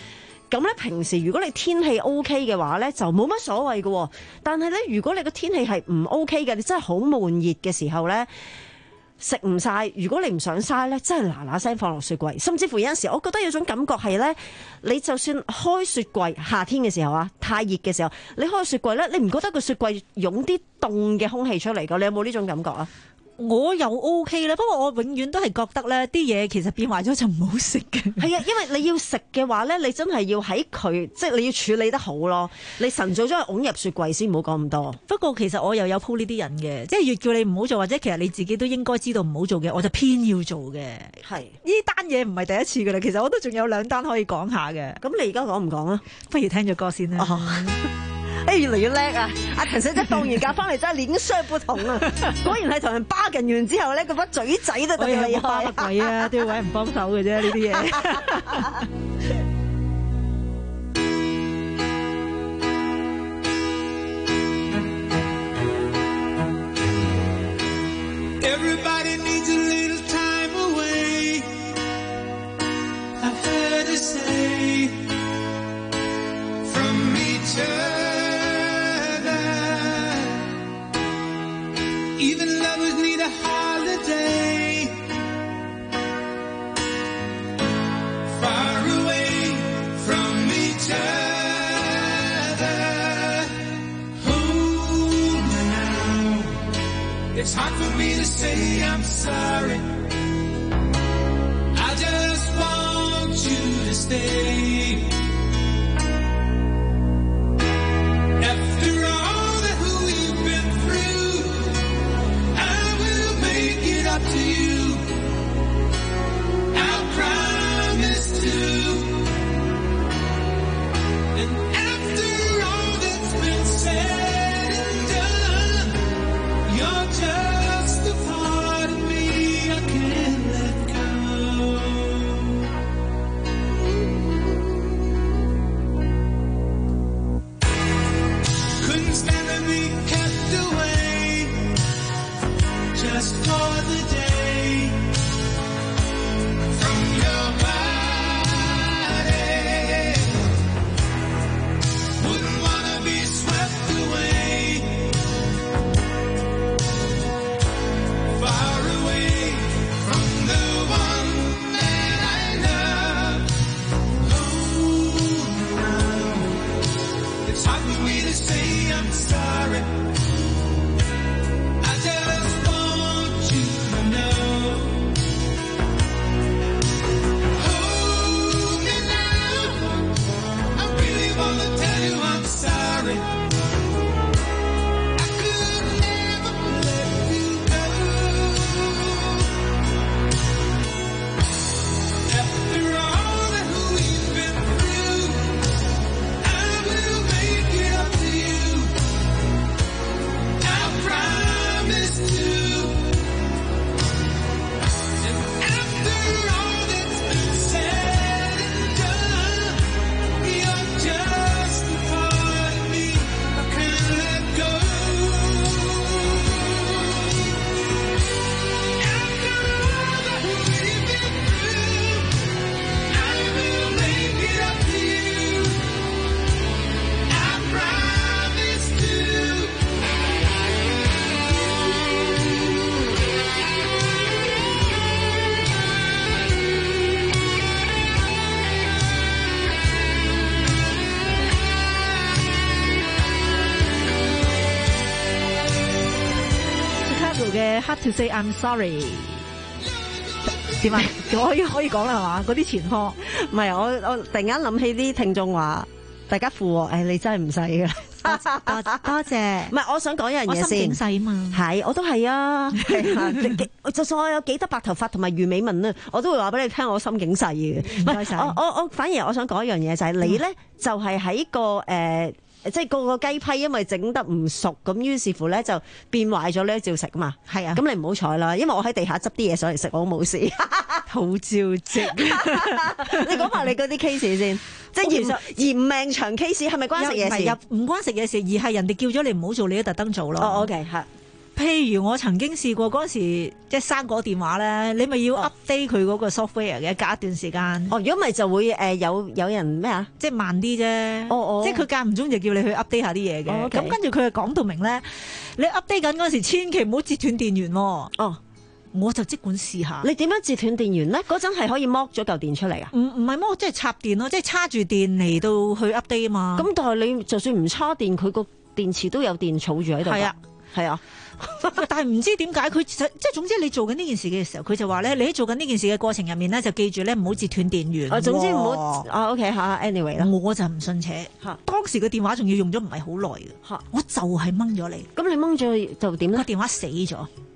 咁咧平時如果你天氣 O K 嘅話咧，就冇乜所謂嘅。但係咧，如果你個天氣係唔 O K 嘅，你真係好悶熱嘅時候咧，食唔晒。如果你唔想嘥咧，真係嗱嗱聲放落雪櫃。甚至乎有陣時，我覺得有種感覺係咧，你就算開雪櫃，夏天嘅時候啊，太熱嘅時候，你開雪櫃咧，你唔覺得個雪櫃湧啲凍嘅空氣出嚟㗎？你有冇呢種感覺啊？ 我又 O K 啦，不過我永遠都係覺得咧，啲嘢其實變壞咗就唔好食嘅。 係啊，因為你要食嘅話咧，你真係要喺佢，即係你要處理得好咯。你晨早將佢拱入雪櫃先，唔好講咁多。 不過其實我又有鋪呢啲人嘅，即係越叫你唔好做，或者其實你自己都應該知道唔好做嘅，我就偏要做嘅。 係呢單嘢唔係第一次噶啦，其實我都仲有兩單可以講下嘅。 咁你而家講唔講啊？ 不如聽咗歌先啦。 哦誒，越嚟越叻啊！阿陳小姐放完假翻嚟真係臉色不同啊！果然係同人巴緊完之後咧，嗰把嘴仔都特別厲害。 巴鬼啊，都要揾人幫手嘅啫，呢啲嘢。 Everybody needs a little time away. I've heard it say from each other.Even lovers need a holiday, far away from each other. Hold me now. It's hard for me to say I'm sorry. I just want you to stay.After all that we've been through,I will make it up to you. I promise to. And after all that's been said and done, you're just a part of me I can't let go. Couldn't stand to be kept away.Just for the day from your body, wouldn't wanna be swept away, far away from the one that I love. Oh, now it's hard for me to say I'm sorry.I just want you to know. Hold me now. I really want to tell you I'm sorry. I could never let you go. After all that we've been through, I will make it up to you.I promise to. And after all that's been said and done, you're just a part of me I can't let go. After all that we've been through, I will make it up to you. I promise to.Chicago 嘅 Hard to say I'm sorry 點啊？可以可以講啦係嘛？嗰啲前科唔係我我突然間諗起啲聽眾話，大家附和，誒你真係唔細㗎。 多多謝， 唔係我想講一樣嘢先。 我心境細嘛， 係我都係啊。就算我有幾多白頭髮同埋魚尾紋啊，我都會話俾你聽，我心境細嘅。唔該晒。我我我反而我想講一樣嘢就係、是、你咧，就係、是、喺個誒。呃即係個個雞批，因為整得唔熟，咁於是乎咧就變壞咗咧，照食嘛。係啊，咁你唔好彩啦，因為我喺地下執啲嘢上嚟食，我都冇事。 好招積。 你講埋你嗰啲 case 先，即係嫌嫌命長 case 係咪關食嘢事？ 唔關食嘢事，而係人哋叫咗你唔好做，你都特登做咯。 哦 ，OK 係。 譬如我曾經試過嗰陣時，即係生果電話咧，你咪要 update 佢嗰個 software 嘅，隔一段時間。 哦，如果咪就會誒有有人咩啊？ 即係慢啲啫。 哦哦， 即係佢間唔中就叫你去 update 下啲嘢嘅。咁跟住佢就講到明咧，你 update 緊嗰時，千祈唔好截斷電源。 哦。 我就即管試下。 你點樣截斷電源咧？嗰陣係可以剝咗嚿電出嚟啊？ 唔唔係剝，即係插電咯，即係插住電嚟到去 update 啊嘛。 咁但係你就算唔插電，佢個電池都有電儲住喺度。係啊，係啊。 但係唔知點解佢即係總之你做緊呢件事嘅時候，佢就話咧，你喺做緊呢件事嘅過程入面咧，就記住咧唔好截斷電源。 啊，總之唔好啊 OK 嚇 anyway 啦。 我就唔信邪。嚇，當時個電話仲要用咗唔係好耐嘅。嚇，我就係掹咗你。 咁你掹咗就點咧？ 個電話死咗。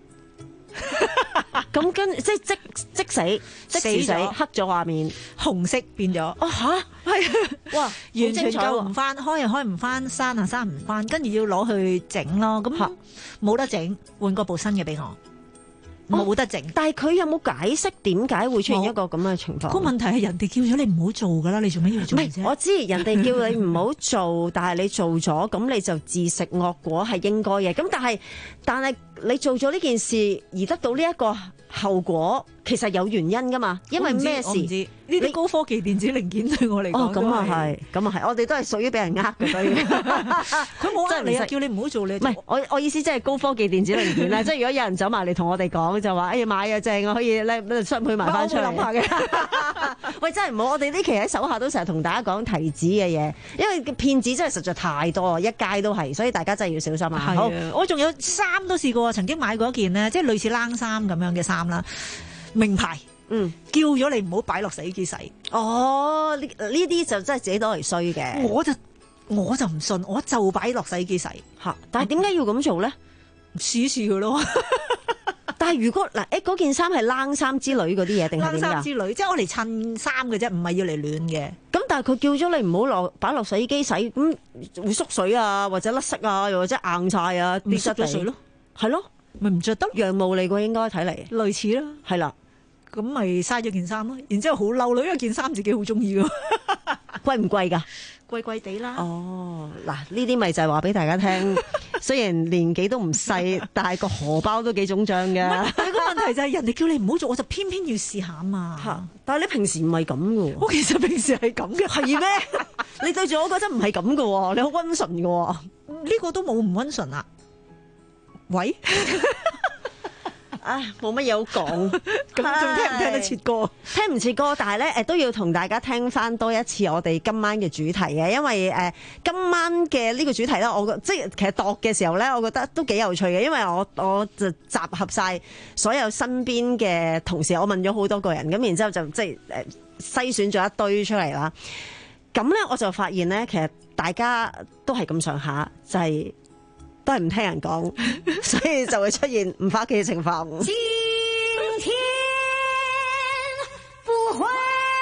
咁跟即係即即死即時死，黑咗畫面， 紅色變咗。 哦吓，係哇， 完全救唔翻，開又開唔翻，閂啊閂唔翻，跟住要攞去整咯。咁冇得整，換個部新嘅俾我。冇得整， 但係佢有冇解釋點解會出現一個咁嘅情況？ 個問題係人哋叫咗你唔好做噶啦，你做咩要做啫？ 我知人哋叫你唔好做，但係你做咗，咁你就自食惡果係應該嘅。咁但係但係你做咗呢件事而得到呢一個後果，其實有原因噶嘛？因為咩事？ 呢啲高科技電子零件對我嚟講， 哦咁啊係，咁啊係，我哋都係屬於俾人呃嘅，所以佢冇呃你啊，叫你唔好做你。 唔係，我我意思即係高科技電子零件啦，即係如果有人走埋嚟同我哋講就話，哎呀買啊正啊，可以咧出去賣翻出嚟。諗下嘅，喂真係唔好，我哋呢期喺手下都成日同大家講提子嘅嘢，因為騙子真係實在太多，一街都係，所以大家真係要小心啊。好， 我仲有衫都試過，曾經買過一件呢，即係類似冷衫咁樣嘅衫啦，名牌。嗯，叫咗你唔好擺落洗衣機洗。 哦，呢呢啲就真係自己攞嚟衰嘅。 我就我就唔信，我就擺落洗衣機洗。 吓，但係點解要咁做咧？ 試一試佢咯。 但係如果嗱，誒嗰件衫係冷衫之類嗰啲嘢定係點㗎？ 冷衫之類，即係我嚟襯衫嘅啫，唔係要嚟暖嘅。 咁但係佢叫咗你唔好落擺落洗衣機洗，咁會縮水啊，或者甩色啊，又或者硬晒啊， 唔濕咗水咯， 係咯， 咪唔着得羊毛嚟㗎應該睇嚟， 類似啦， 係啦。 咁咪嘥咗件衫咯，然之後好嬲咯，因為件衫自己好中意噶， 貴唔貴㗎？ 貴貴地啦。 哦，嗱呢啲咪就係話俾大家聽，雖然年紀都唔細，但係個荷包都幾腫脹嘅。 但係個問題就係人哋叫你唔好做，我就偏偏要試下啊嘛。 嚇！但係你平時唔係咁嘅喎。 我其實平時係咁嘅。 係咩？你對住我嗰陣唔係咁嘅喎，你好溫順嘅喎。 呢個都冇唔溫順啊。喂？ 唉，冇乜嘢好講， 咁仲聽唔聽得切歌？ 聽唔切歌，但係咧誒都要同大家聽翻多一次我哋今晚嘅主題嘅，因為誒、呃、今晚嘅呢個主題咧，我即係其實度嘅時候咧，我覺得都幾有趣嘅，因為我我就集合晒所有身邊嘅同事，我問咗好多個人，咁然之後就即係誒篩選咗一堆出嚟啦。咁咧我就發現咧，其實大家都係咁上下，就係、是。都係唔聽人講，所以就會出現唔翻屋企嘅情況。 今天不回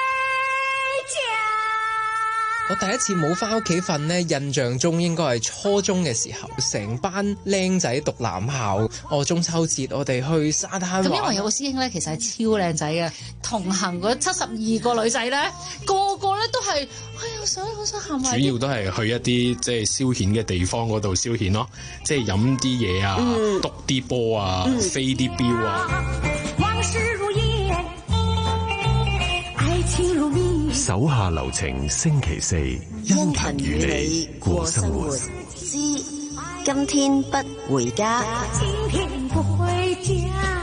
家。 我第一次冇翻屋企瞓呢，印象中應該係初中嘅時候，成班僆仔讀男校。我中秋節我哋去沙灘玩。 咁因為有個師兄咧，其實係超靚仔嘅，同行嗰七十二個女仔咧，個個咧都係，哎呀，好想好想行埋。 主要都係去一啲即係消遣嘅地方嗰度消遣咯，即係飲啲嘢啊，篤啲波啊，嗯、飛啲鏢啊。 往事如煙，愛情如蜜。 手下留情，星期四殷勤與你過生活。 之今天不回家。 今天不回家。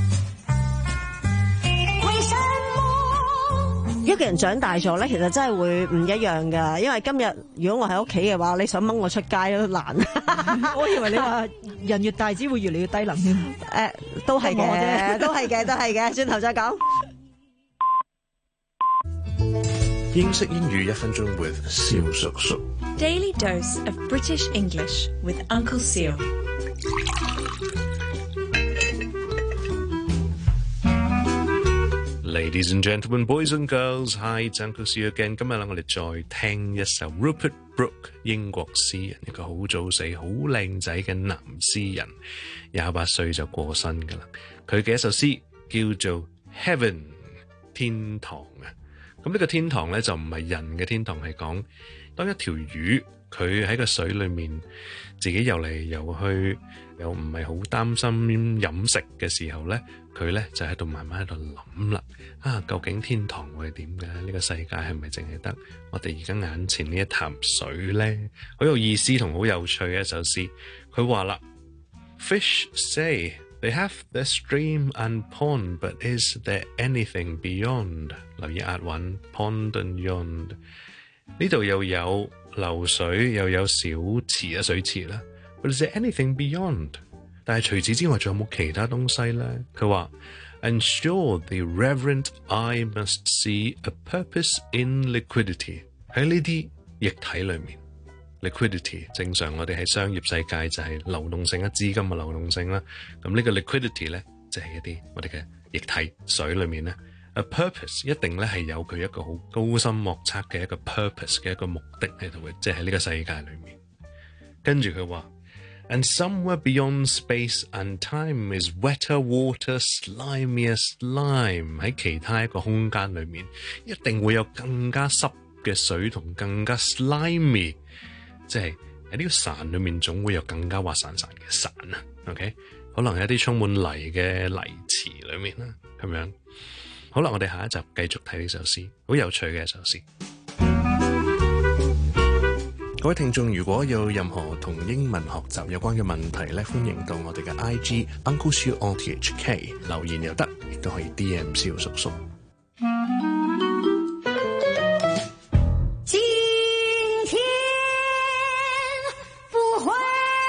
為什麼？ 一個人長大咗咧，其實真係會唔一樣噶。因為今日如果我喺屋企嘅話，你想掹我出街都難。 我以為你話人越大只會越嚟越低能添。 誒，都係嘅，都係嘅，都係嘅。轉頭再講。 英式英語一分鐘 with 蕭叔叔。 Daily dose of British English with Uncle Seal。 Ladies and gentlemen, boys and girls, hi, it's Uncle Seal again。今日咧，我哋再聽一首 Rupert Brooke 英國詩人，一個好早死、好靚仔嘅男詩人，廿八歲就過身噶啦。佢嘅一首詩叫做 Heaven 天堂啊。咁呢個天堂咧就唔係人嘅天堂，係講當一條魚佢喺個水裏面自己游嚟游去，又唔係好擔心飲食嘅時候呢，佢呢就喺度慢慢喺度諗啦。啊，究竟天堂會係點嘅？呢個世界係咪淨係得我哋而家眼前呢一潭水呢？好有意思同好有趣嘅一首詩。佢話啦 ，Fish say they have the stream and pond, but is there anything beyond？ 留意押韻 pond and yond。呢度又有流水，又有小池啊，水池啦。But is there anything beyond？ 但係除此之外，仲有冇其他東西咧？佢話 And sure the reverent eye must see a purpose in liquidity。 喺呢啲液體裏面 ，liquidity 正常我哋喺商業世界就係流動性啊，資金嘅流動性啦。咁呢個 liquidity 咧，就係一啲我哋嘅液體水裏面咧。A purpose 一定咧係有佢一個好高深莫測嘅一個 purpose 嘅一個目的喺度嘅，即係喺呢個世界裏面。跟住佢話 And somewhere beyond space and time is wetter water, slimier slime。 喺其他一個空間裏面，一定會有更加濕嘅水同更加 slimy， 即係喺呢個潺裏面總會有更加滑潺潺嘅潺啊。OK， 可能係一啲充滿泥嘅泥池裏面啦，咁樣。好啦，我哋下一集繼續睇呢首詩，好有趣嘅一首詩。各位聽眾，如果有任何同英文學習有關嘅問題咧，歡迎到我哋嘅 I G Uncle Siu O T H K 留言又得，亦都可以 D M 蕭叔叔。 今天不回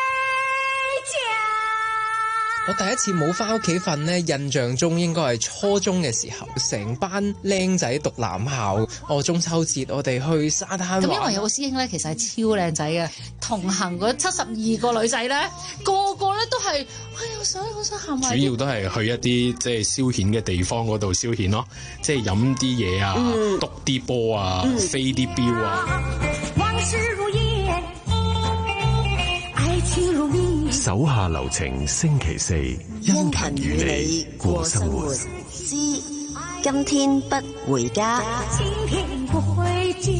家。 我第一次冇翻屋企瞓呢，印象中應該係初中嘅時候，成班僆仔讀男校。我中秋節我哋去沙灘玩。 咁因為有個師兄咧，其實係超靚仔嘅，同行嗰七十二個女仔咧，個個咧都係，哎呀，好想好想行埋。 主要都係去一啲即係消遣嘅地方嗰度消遣咯，即係飲啲嘢啊， 嗯、 篤啲波啊，嗯、飛啲鏢啊。 往事如煙，愛情如蜜。 手下留情，星期四殷勤與你過生活。 之今天不回家。 今天不回家，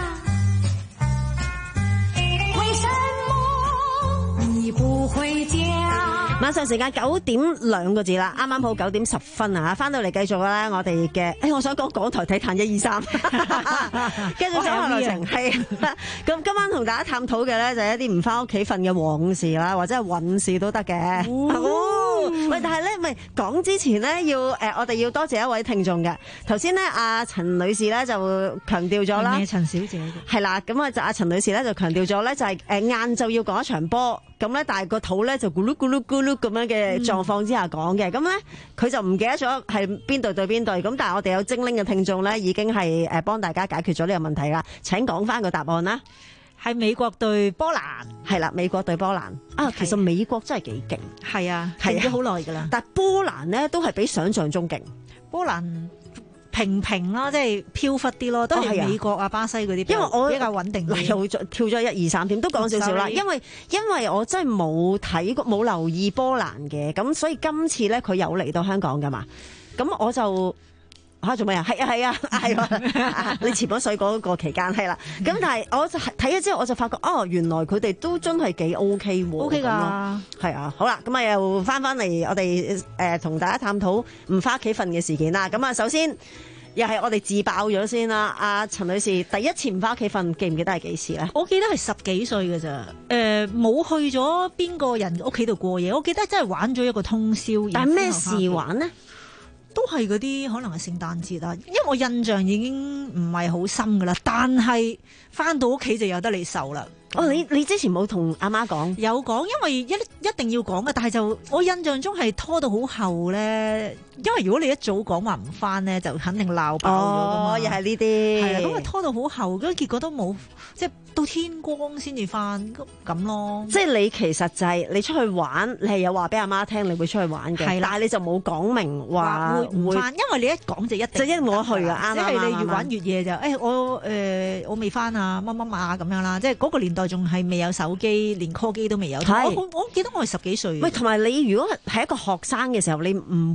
為什麼你不回家？ 晚上時間九點兩個字啦，啱啱好九點十分啊！翻到嚟繼續啦，我哋嘅，誒，我想講港台體壇一二三，跟住手下留情係。咁今晚同大家探討嘅咧就係一啲唔翻屋企瞓嘅往事啦，或者係韻事都得嘅。哦，喂，但係咧，唔係講之前咧，要誒，我哋要多謝一位聽眾嘅。頭先咧，阿陳女士咧就強調咗啦， 陳小姐係啦，咁啊就阿陳女士咧就強調咗咧，就係誒晏晝要講一場波。咁咧，但係個肚咧就咕嚕咕嚕咕嚕咁樣嘅狀況之下講嘅，咁咧佢就唔記得咗係邊隊對邊隊，咁但係我哋有精靈嘅聽眾咧，已經係誒幫大家解決咗呢個問題啦。請講翻個答案啦， 係美國對波蘭， 係啦，美國對波蘭啊，其實美國真係幾勁， 係啊，勁咗好耐㗎啦。 但係波蘭咧都係比想象中勁， 波蘭。平平咯，即係飄忽啲咯，都係美國啊、巴西嗰啲，因為我比較穩定啲。 又跳咗一二三點，都講少少啦。因為因為我真係冇睇過、冇留意波蘭嘅，咁所以今次咧佢有嚟到香港噶嘛，咁我就嚇做咩啊？係啊係啊係啊！你潛咗水嗰個期間係啦，咁但係我就睇咗之後，我就發覺哦，原來佢哋都真係幾 OK 喎。 OK 㗎， 係啊，好啦，咁啊又翻翻嚟，我哋誒同大家探討唔翻屋企瞓嘅事件啦。咁啊，首先。又係我哋自爆咗先啦，阿陳女士第一次唔翻屋企瞓，記唔記得係幾時咧？ 我記得係十幾歲㗎咋，誒、呃、冇去咗邊個人屋企度過夜，我記得真係玩咗一個通宵。 但係咩事玩呢？ 都係嗰啲可能係聖誕節啊，因為我印象已經唔係好深㗎啦，但係翻到屋企就有得你受啦。 哦，你你之前冇同阿媽講？ 有講，因為一一定要講嘅，但係就我印象中係拖到好後咧。因為如果你一早講話唔翻咧，就肯定鬧爆咗㗎嘛。 哦，又係呢啲。 係啊，咁啊拖到好後，咁結果都冇，即係到天光先至翻咁咯。 即係你其實就係你出去玩，你係有話俾阿媽聽，你會出去玩嘅。係啦，但係你就冇講明話會唔翻，因為你一講就一定就一定冇得去啊！啱啱即係你越玩越夜就，誒我誒我未翻啊，乜乜啊咁樣啦。即係嗰個年代仲係未有手機，連 call 機都未有。我我記得我係十幾歲。 喂，同埋你如果係一個學生嘅時候，你唔會有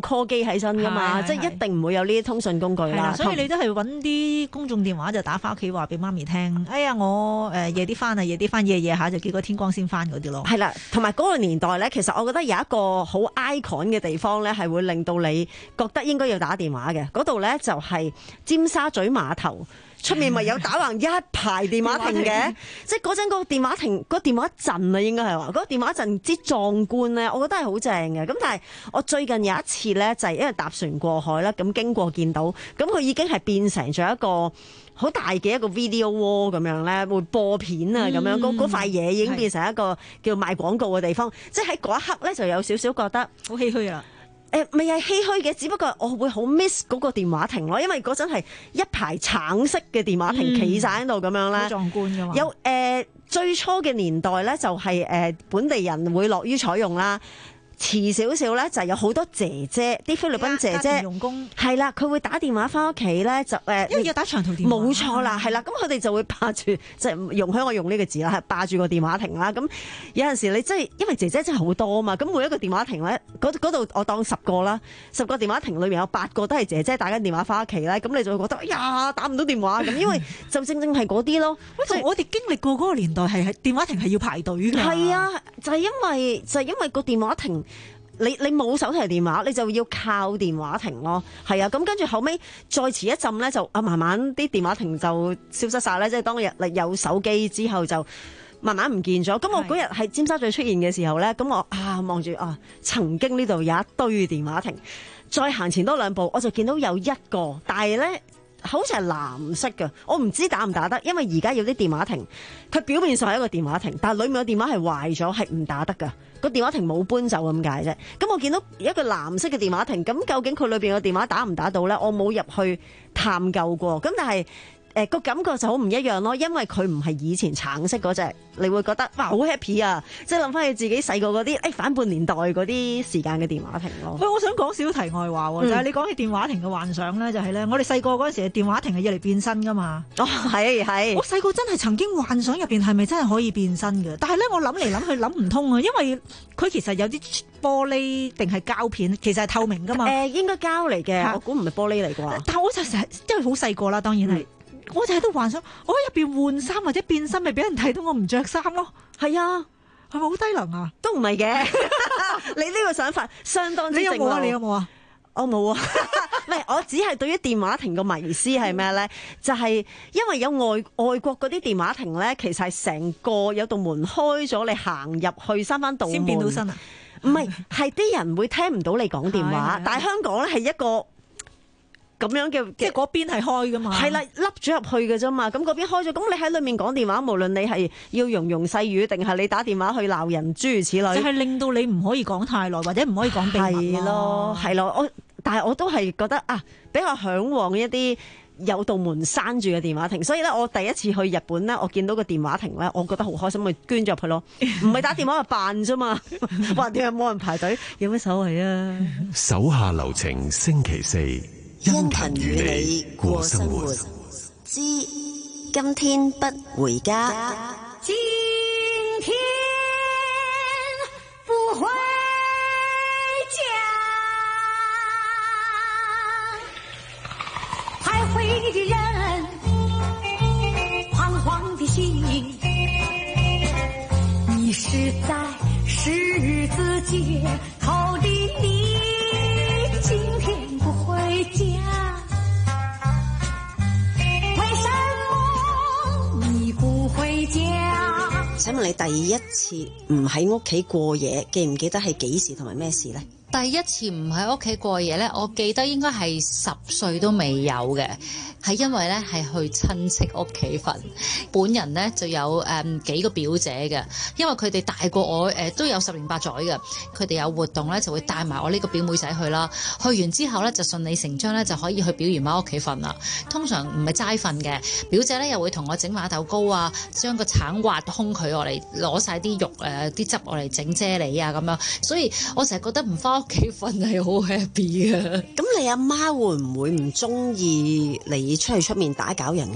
call 機喺身噶嘛，即係一定唔會有呢啲通訊工具啦。 所以你都係揾啲公眾電話就打翻屋企話俾媽咪聽，哎呀我誒夜啲翻啊，夜啲翻夜夜下就結果天光先翻嗰啲咯。 係啦，同埋嗰個年代咧，其實我覺得有一個好 icon 嘅地方咧，係會令到你覺得應該要打電話嘅。嗰度咧就係尖沙咀碼頭。出面咪有打橫一排電話亭嘅，即係嗰陣個電話亭，嗰個電話陣啊，應該係話嗰個電話陣之壯觀咧，我覺得係好正嘅。咁但係我最近有一次咧，就係因為搭船過海啦，咁經過見到，咁佢已經係變成咗一個好大嘅一個 video wall 咁樣咧，會播片啊咁樣，嗰嗰塊嘢已經變成一個叫賣廣告嘅地方。即係喺嗰一刻咧，就有少少覺得好唏噓啊！ 誒未係唏噓嘅，只不過我會好 miss 嗰個電話亭咯，因為嗰陣係一排橙色嘅電話亭企晒喺度咁樣咧， 好壯觀㗎嘛。 有誒、呃、最初嘅年代咧，就係、是、誒、呃、本地人會樂於採用啦。遲少少咧，就有好多姐姐，啲菲律賓姐姐用工係啦，佢會打電話翻屋企咧，就誒， 因為要打長途電話， 冇錯啦，係啦，咁佢哋就會霸住，即係容許我用呢個字啦，係霸住個電話亭啦。咁有陣時你真係因為姐姐真係好多啊嘛，咁每一個電話亭咧，嗰度我當十個啦，十個電話亭裏面有八個都係姐姐打緊電話翻屋企咧，咁你就會覺得哎呀打唔到電話咁，因為就正正係嗰啲咯。 同我哋經歷過嗰個年代係係電話亭係要排隊㗎。 係啊，就係因為就係因為個電話亭。你你冇手提電話，你就要靠電話亭咯，係啊，咁跟住後尾再遲一陣咧，就啊慢慢啲電話亭就消失晒咧，即係當日有手機之後就慢慢唔見咗。咁我嗰日喺尖沙咀出現嘅時候咧，咁我啊望住啊曾經呢度有一堆電話亭，再行前多兩步我就見到有一個，但係咧好似係藍色嘅，我唔知打唔打得，因為而家有啲電話亭，佢表面上係一個電話亭，但係裡面嘅電話係壞咗，係唔打得㗎。個電話亭冇搬走咁解啫。咁我見到一個藍色嘅電話亭，咁究竟佢裏邊嘅電話打唔打到咧？我冇入去探究過。咁但係誒個感覺就好唔一樣咯，因為佢唔係以前橙色嗰隻，你會覺得哇好 happy 啊！即係諗翻起自己細個嗰啲誒反叛年代嗰啲時間嘅電話亭咯。 喂，我想講少題外話喎，嗯、就係你講起電話亭嘅幻想咧，就係咧，我哋細個嗰陣時嘅電話亭係要嚟變身噶嘛。 哦，係係。 我細個真係曾經幻想入邊係咪真係可以變身嘅？但係咧，我諗嚟諗去諗唔通啊，因為佢其實有啲玻璃定係膠片，其實係透明噶嘛。誒、 呃，應該膠嚟嘅，我估唔係玻璃嚟啩。 但係我就成日因為好細個啦，當然係。嗯我就喺度幻想，我喺入邊換衫或者變身，咪俾人睇到我唔着衫咯。 係啊， 係咪好低能啊？ 都唔係嘅，你呢個想法相當之正路。 你有冇啊？你有冇啊？ 我冇啊，唔係，我只係對於電話亭個迷思係咩咧？就係、是、因為有外外國嗰啲電話亭咧，其實係成個有道門開咗，你行入去閂翻道門先變到身啊？ 唔係，係啲人會聽唔到你講電話，但係香港咧係一個。咁樣嘅， 即係嗰邊係開噶嘛？ 係啦，凹咗入去嘅啫嘛。咁嗰邊開咗，咁你喺裏面講電話，無論你係要融融細語，定係你打電話去鬧人，諸如此類， 就係令到你唔可以講太耐，或者唔可以講秘密咯。係咯，我但係我都係覺得啊，比較嚮往一啲有道門閂住嘅電話亭。所以咧，我第一次去日本咧，我見到個電話亭咧，我覺得好開心，咪捐咗入去咯。唔係打電話，係扮啫嘛。橫掂係冇人排隊，有乜所謂啊？ 手下留情，星期四。 殷勤與你過生活，之今天不回家。 今天不回家，徘徊的人，彷徨的心，你是在十字街頭的你，今天不回家。 請問你第一次唔喺屋企過夜，記唔記得係幾時同埋咩事呢？ 第一次唔喺屋企過夜呢，我記得應該係十歲都未有嘅，係因為呢係去親戚屋企瞓。本人呢就有誒、嗯、幾個表姐嘅，因為佢哋大過我誒、呃、都有十年八載嘅，佢哋有活動呢就會帶埋我呢個表妹仔去啦。去完之後呢，就順理成章呢就可以去表姨媽屋企瞓啦。通常唔係齋瞓嘅，表姐呢又會同我整馬豆糕啊，將個橙挖空佢我嚟攞晒啲肉誒啲、呃、汁我嚟整啫喱啊咁樣。所以我成日覺得唔翻屋企瞓係好 happy 嘅。 咁你阿媽會唔會唔中意你出去出面打攪人嘅？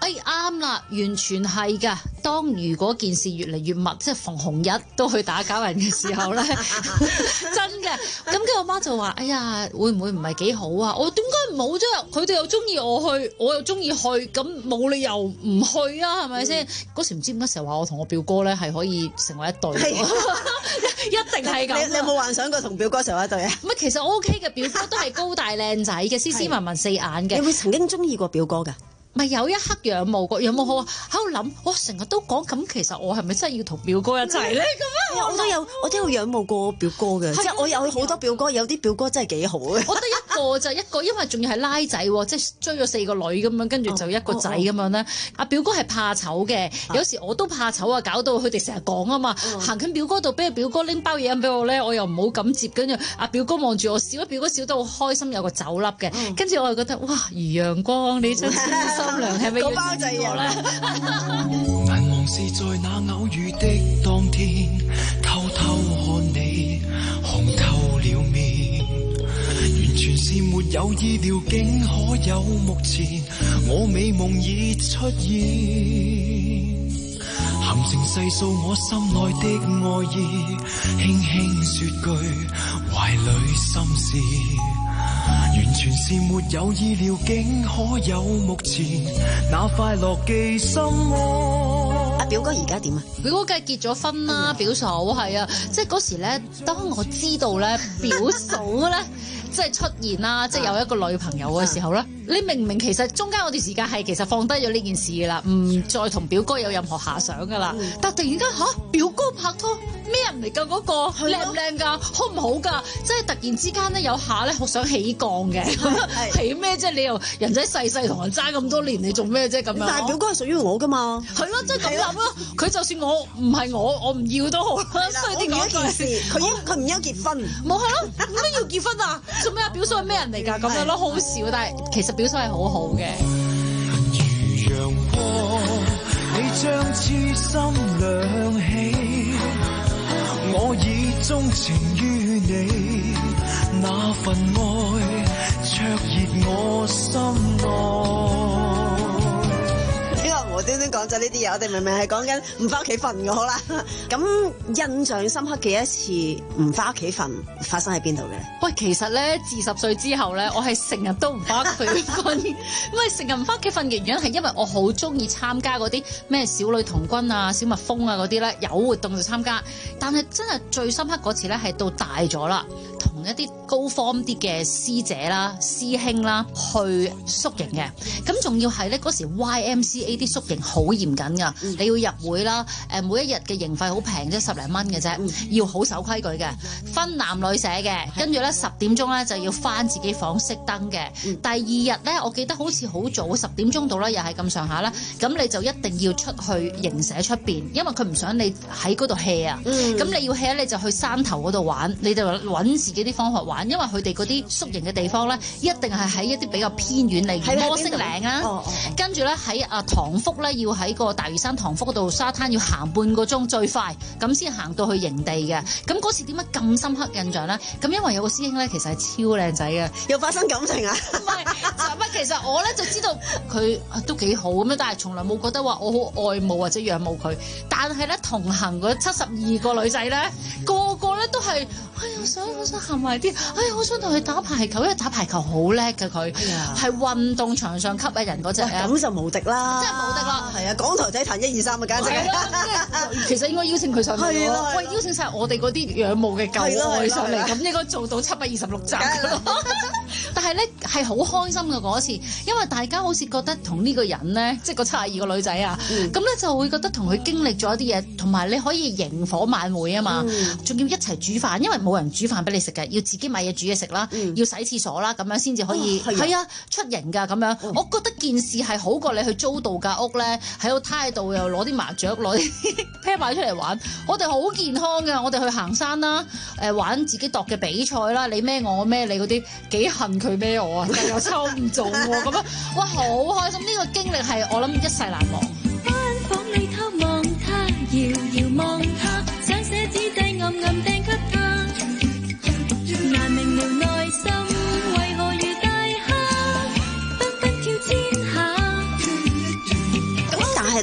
哎啱啦，完全係㗎。當如果件事越嚟越密，即係逢紅日都去打攪人嘅時候咧，真嘅。咁跟住我媽就話：哎呀，會唔會唔係幾好啊？我點解唔好啫？佢哋又中意我去，我又中意去，咁冇理由唔去啊？係咪先？嗰、嗯、時唔知點解成日話我同我表哥咧係可以成為一對，一定係咁。 你你有冇幻想過同表哥成為一對啊？ 唔係，其實我 OK 嘅，表哥都係高大靚仔嘅，斯斯文文四眼嘅。 你會曾經中意過表哥㗎？ 咪有一刻仰慕過，仰慕好啊！喺度諗，我成日都講咁，其實我係咪真係要同表哥一齊咧？咁樣我都有，我都有仰慕過表哥嘅，即係我有好多表哥，有啲表哥真係幾好嘅。 我得一個就一個，因為仲要係拉仔喎，即係追咗四個女咁樣，跟住就一個仔咁樣咧。阿表哥係怕醜嘅，有時我都怕醜啊，搞到佢哋成日講啊嘛。行近表哥度，俾阿表哥拎包嘢飲俾我咧，我又唔好敢接，跟住阿表哥望住我笑，表哥笑得好開心，有個酒粒嘅，跟住我就覺得哇，如陽光，你真係心涼，係咪要包仔我咧？ 難忘是在那偶遇的當天，偷偷看你紅透了面，完全是沒有意料，竟可有目前我美夢已出現，含情細數我心內的愛意，輕輕說句懷裏心事，完全是沒有意料，竟可有目前那快樂記心窩。 阿表哥而家點啊？ 表哥梗係結咗婚啦，表嫂係啊，即係嗰時咧，當我知道咧表嫂咧即係出現啦，即係有一個女朋友嘅時候咧，你明唔明其實中間嗰段時間係其實放低咗呢件事噶啦，唔再同表哥有任何遐想噶啦。但係突然間嚇表哥拍拖，咩人嚟㗎嗰個？靚唔靚㗎？好唔好㗎？即係突然之間咧有下咧好想起降嘅，起咩啫？你又人仔細細同人爭咁多年，你做咩啫咁樣？ 但係表哥係屬於我㗎嘛？ 係咯，即係咁諗咯。佢就算我唔係我，我唔要都好啦。所以啲一件事，佢應佢唔應該結婚， 冇係咯？點解要結婚啊？做咩啊？表嫂係咩人嚟㗎？咁樣咯，好少。但係其實表嫂係好好嘅。 如陽光，你將痴心亮起，我已鍾情於你，那份愛灼熱我心內。 無端端講咗呢啲嘢，我哋明明係講緊唔翻屋企瞓嘅，好啦。咁印象深刻嘅一次唔翻屋企瞓，發生喺邊度嘅？ 喂，其實咧自十歲之後咧，我係成日都唔翻屋企瞓。因為成日唔翻屋企瞓嘅原因係因為我好中意參加嗰啲咩小女童軍啊、小蜜蜂啊嗰啲咧，有活動就參加。但係真係最深刻嗰次咧，係到大咗啦，同一啲高 form 啲嘅師姐啦、師兄啦去宿營嘅。咁仲要係咧嗰時 Y M C A 啲宿營好嚴謹㗎，嗯、你要入會啦。誒，每一日嘅營費好平啫，十零蚊嘅啫，嗯、要好守規矩嘅，分男女社嘅。跟住咧十點鐘咧就要返自己房熄燈嘅。嗯、第二日咧，我記得好似好早，十點鐘到啦，又係咁上下啦。咁你就一定要出去營社出邊，因為佢唔想你喺嗰度 hea 啊。咁、嗯、你要 hea 你就去山頭嗰度玩，你就揾自己啲方法玩，因為佢哋嗰啲宿營嘅地方咧，一定係喺一啲比較偏遠，例如摩色嶺啊。哦哦、跟住咧喺啊塘福咧，要喺個大嶼山塘福嗰度沙灘要行半個鐘最快，咁先行到去營地嘅。咁嗰次點解咁深刻印象咧？咁因為有個師兄咧，其實係超靚仔嘅， 又發生感情啊？ 唔係，唔係，其實我咧就知道佢都幾好咁樣，但係從來冇覺得話我好愛慕或者仰慕佢。但係咧同行嗰七十二個女仔咧，個個咧都係，哎呀，想好想行埋啲，哎呀，好想同佢打排球，因為打排球好叻嘅佢，係運動場上吸引人嗰隻。 咁就無敵啦！ 即係無敵啦！ 係啊，港台體壇一二三啊，簡直係。 其實應該邀請佢上嚟咯。喂，邀請晒我哋嗰啲仰慕嘅舊愛上嚟，咁應該做到七百二十六集㗎咯。但係咧係好開心嘅嗰次，因為大家好似覺得同呢個人咧，即係個七十二個女仔啊，咁咧、嗯、就會覺得同佢經歷咗一啲嘢，同埋你可以營火晚會啊嘛，仲、嗯、要一齊煮飯，因為冇人煮飯俾你食嘅，要自己買嘢煮嘢食啦，嗯、要洗廁所啦，咁樣先至可以係、哦、啊出營㗎咁樣。嗯、我覺得件事係好過你去租度假屋咧，喺度攤喺度又攞啲麻雀攞啲啤牌出嚟玩。我哋好健康㗎，我哋去行山啦，誒玩自己度嘅比賽啦，你孭我我孭你嗰啲，幾恨佢孭我啊，但又抽唔中喎，咁樣哇好開心！呢、這個經歷係我諗一世難忘。 班房裏偷望他，遙遙望他，想寫紙仔暗暗掟給他，難明了內心為何如大蝦，紛紛跳千下。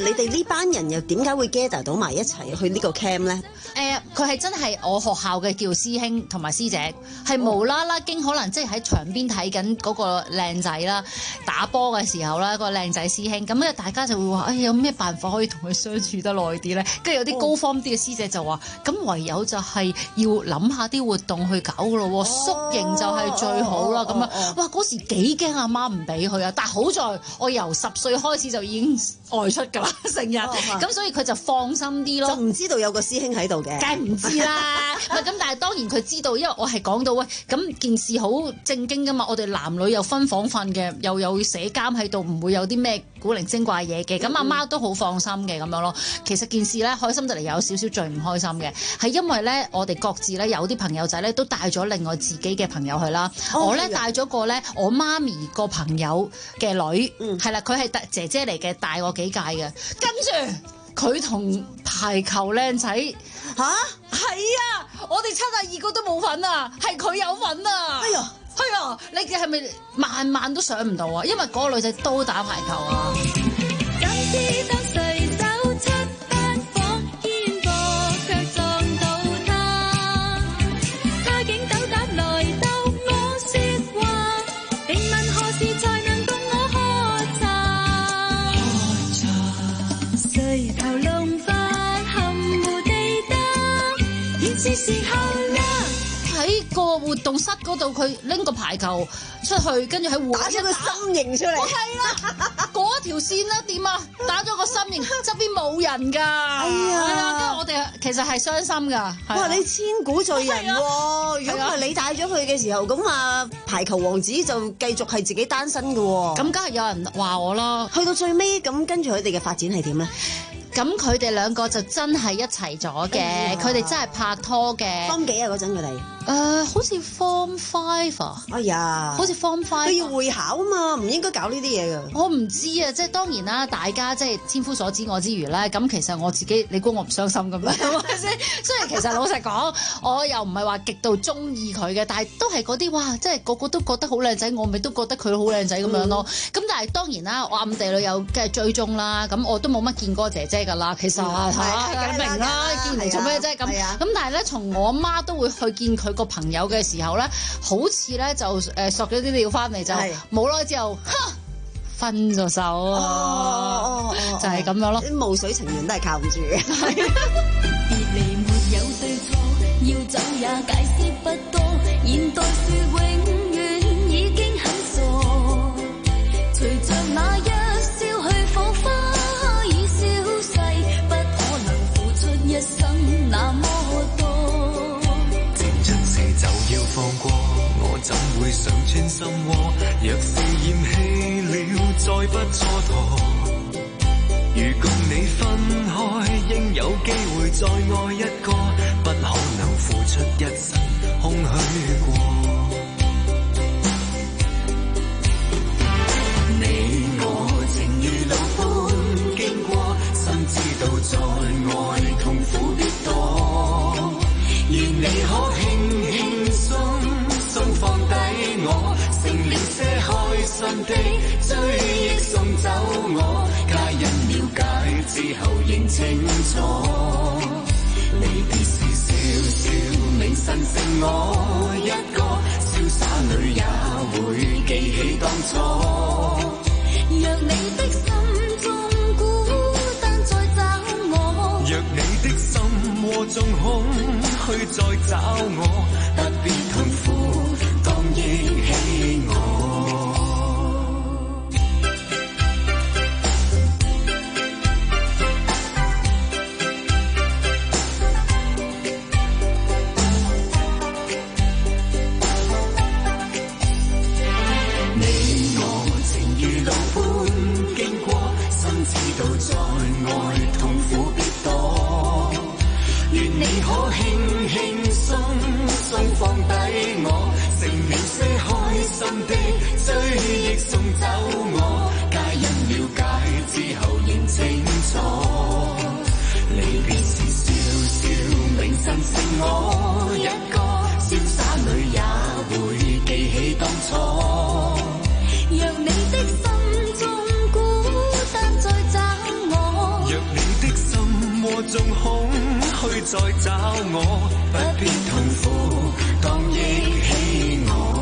你哋呢班人又點解會 gather 到埋一齊去呢個 camp 咧？ 誒，佢係真係我學校嘅叫師兄同埋師姐，係無啦啦經可能即係喺場邊睇緊嗰個靚仔啦，打波嘅時候啦，個靚仔師兄，咁咧大家就會話：誒、哎、有咩辦法可以同佢相處得耐啲咧？跟住有啲高方啲嘅師姐就話：咁唯有就係要諗下啲活動去搞噶咯喎，宿營就係最好啦。咁樣，哇嗰時幾驚阿媽唔俾佢啊！但係好在我由十歲開始就已經外出㗎啦，成日，咁所以佢就放心啲咯。 就唔知道有個師兄喺度嘅， 梗係唔知啦。唔係咁，但係當然佢知道，因為我係講到喂，咁件事好正經㗎嘛。我哋男女又分房瞓嘅，又有社監喺度，唔會有啲咩古靈精怪嘢嘅。咁阿媽都好放心嘅咁樣咯。其實件事咧開心得嚟有少少最唔開心嘅，係因為咧我哋各自咧有啲朋友仔咧都帶咗另外自己嘅朋友去啦。哦、我咧帶咗個咧我媽咪個朋友嘅女，係啦、嗯，佢係姐姐嚟嘅，大我幾屆嘅。跟住佢同排球靚仔吓，係啊！我哋七十二個都冇份啊，係佢有份啊！哎呀，係啊！你哋係咪萬萬都想唔到啊？因為嗰個女仔都打排球啊！喺個活動室嗰度，佢拎個排球出去，跟住喺打咗個心形出嚟。 係啦，嗰條線咧點啊？打咗個心形，側邊冇人㗎。係啊，係啊，跟住我哋其實係傷心㗎。 哇！你千古罪人喎，如果唔係你帶咗佢嘅時候，咁啊排球王子就繼續係自己單身㗎喎。 咁梗係有人話我啦。 去到最尾，咁跟住佢哋嘅發展係點咧？ 咁佢哋兩個就真係一齊咗嘅，佢哋、哎、真係拍拖嘅。 Form幾啊嗰陣佢哋？ 誒、呃，好似 Form Five 啊！ 哎呀， 好似 Form Five。佢要會考啊嘛，唔應該搞呢啲嘢㗎。 我唔知啊，即係當然啦，大家即係千夫所指我之餘咧，咁其實我自己，你估我唔傷心咁咩？係咪先？雖然其實老實講，我又唔係話極度中意佢嘅，但係都係嗰啲哇，即係個個都覺得好靚仔，我咪都覺得佢好靚仔咁樣咯。咁、嗯、但係當然啦，我暗地裏有嘅追蹤啦，咁我都冇乜見過姐姐㗎啦。其實係嚇，明啦，見嚟做咩啫？咁咁但係咧，從我媽都會去見佢個朋友嘅時候咧，好似咧就誒索咗啲料翻嚟就冇耐之後，哼，分咗手啊！ 哦哦哦、 就係咁樣咯。 啲霧水情緣都係靠唔住嘅。 別離沒有對錯，要走也解釋不多。現代說永遠已經很傻，隨着那一消去火花已消逝，不可能付出一生那麼多。 情真時就要放過，我怎會想穿心窩？若是厭棄了，再不蹉跎。如共你分開，應有機會再愛一個，不可能付出一生空虛過。你我情如路般經過，心知道在愛痛苦必多。願你可輕輕鬆鬆放低我，剩了些開心的追憶送走我。皆因了解之後認清楚，離別時笑笑銘神剩我一個，瀟灑女也會記起當初。 若你的心中孤單再找我， 若你的心窩中空虛再找我，不必痛苦，當憶起我。知道在愛痛苦必多，願你可輕輕鬆鬆放低我，剩了些開心的追憶送走我，皆因了解之後認清楚，離別時笑笑銘神剩我一個，瀟灑女也會記起當初。 若你的心中孤單再找我， 空虛再找我，不必痛苦，當憶起我。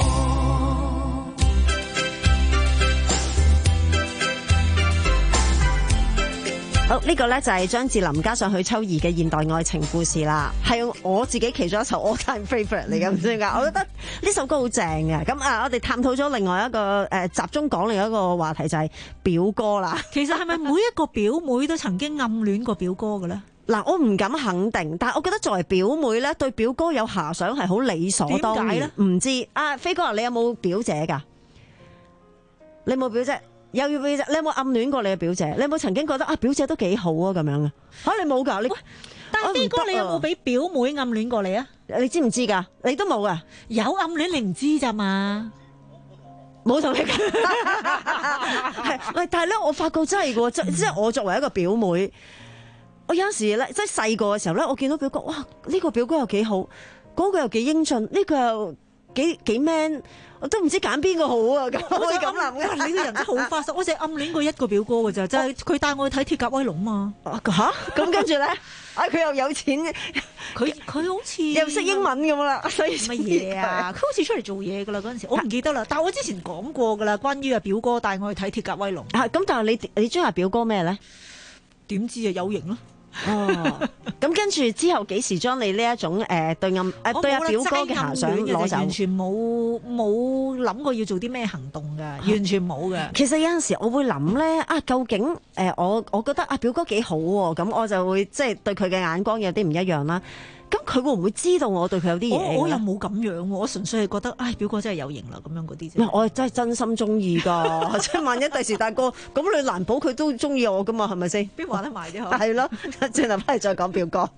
好，呢個呢就係張智霖加上許秋怡嘅現代愛情故事啦，係我自己其中一首 all time favourite 嚟嘅，唔知點解，我覺得呢首歌好正嘅。咁啊，我哋探討咗另外一個誒，集中講另一個話題就係表哥啦。 其實係咪每一個表妹都曾經暗戀過表哥嘅咧？ 嗱，我唔敢肯定，但係我覺得作為表妹咧，對表哥有遐想係好理所當然。點解咧？唔知啊，飛哥，你有冇表姐㗎？你冇表姐？有要表姐？你有冇暗戀過你嘅表姐？你有冇曾經覺得啊，表姐都幾好啊咁樣啊？嚇，你冇㗎？你但係飛哥，你有冇俾表妹暗戀過你啊？ 你知唔知㗎？你都冇㗎？ 有暗戀你唔知咋嘛？ 冇同你講。係，喂，但係咧，我發覺真係喎，即即係我作為一個表妹。我有時咧，即係細個嘅時候咧，我見到表哥，哇！呢個表哥又幾好，嗰個又幾英俊，呢個又幾幾 man，我都唔知揀邊個好啊！咁我咁諗嘅， 你個人真係好花心。我淨係暗戀過一個表哥嘅咋，就係佢帶我去睇《鐵甲威龍》嘛。 吓？咁跟住咧，啊佢又有錢， 佢佢好似又識英文咁啦，所以乜嘢啊？佢好似出嚟做嘢噶啦嗰陣時，我唔記得啦。但係我之前講過噶啦，關於啊表哥帶我去睇《鐵甲威龍》。 啊，咁但係你你中意阿表哥咩咧？ 點知啊？有型咯。 哦，咁跟住之後幾時將你呢一種誒、呃、對暗誒、呃、對阿表哥嘅遐想攞走？ 完全冇冇諗過要做啲咩行動㗎，完全冇嘅。 其實有陣時我會諗咧啊，究竟誒、呃、我我覺得阿表哥幾好喎，咁我就會即係對佢嘅眼光有啲唔一樣啦。咁佢會唔會知道我對佢有啲嘢？ 我又冇咁樣喎，我純粹係覺得，唉，表哥真係有型啦，咁樣嗰啲啫。 我係真係真心中意㗎，即係萬一第時大哥，咁你難保佢都中意我㗎嘛，係咪先？ 邊話得埋啫？ 係咯，轉頭翻嚟再講表哥。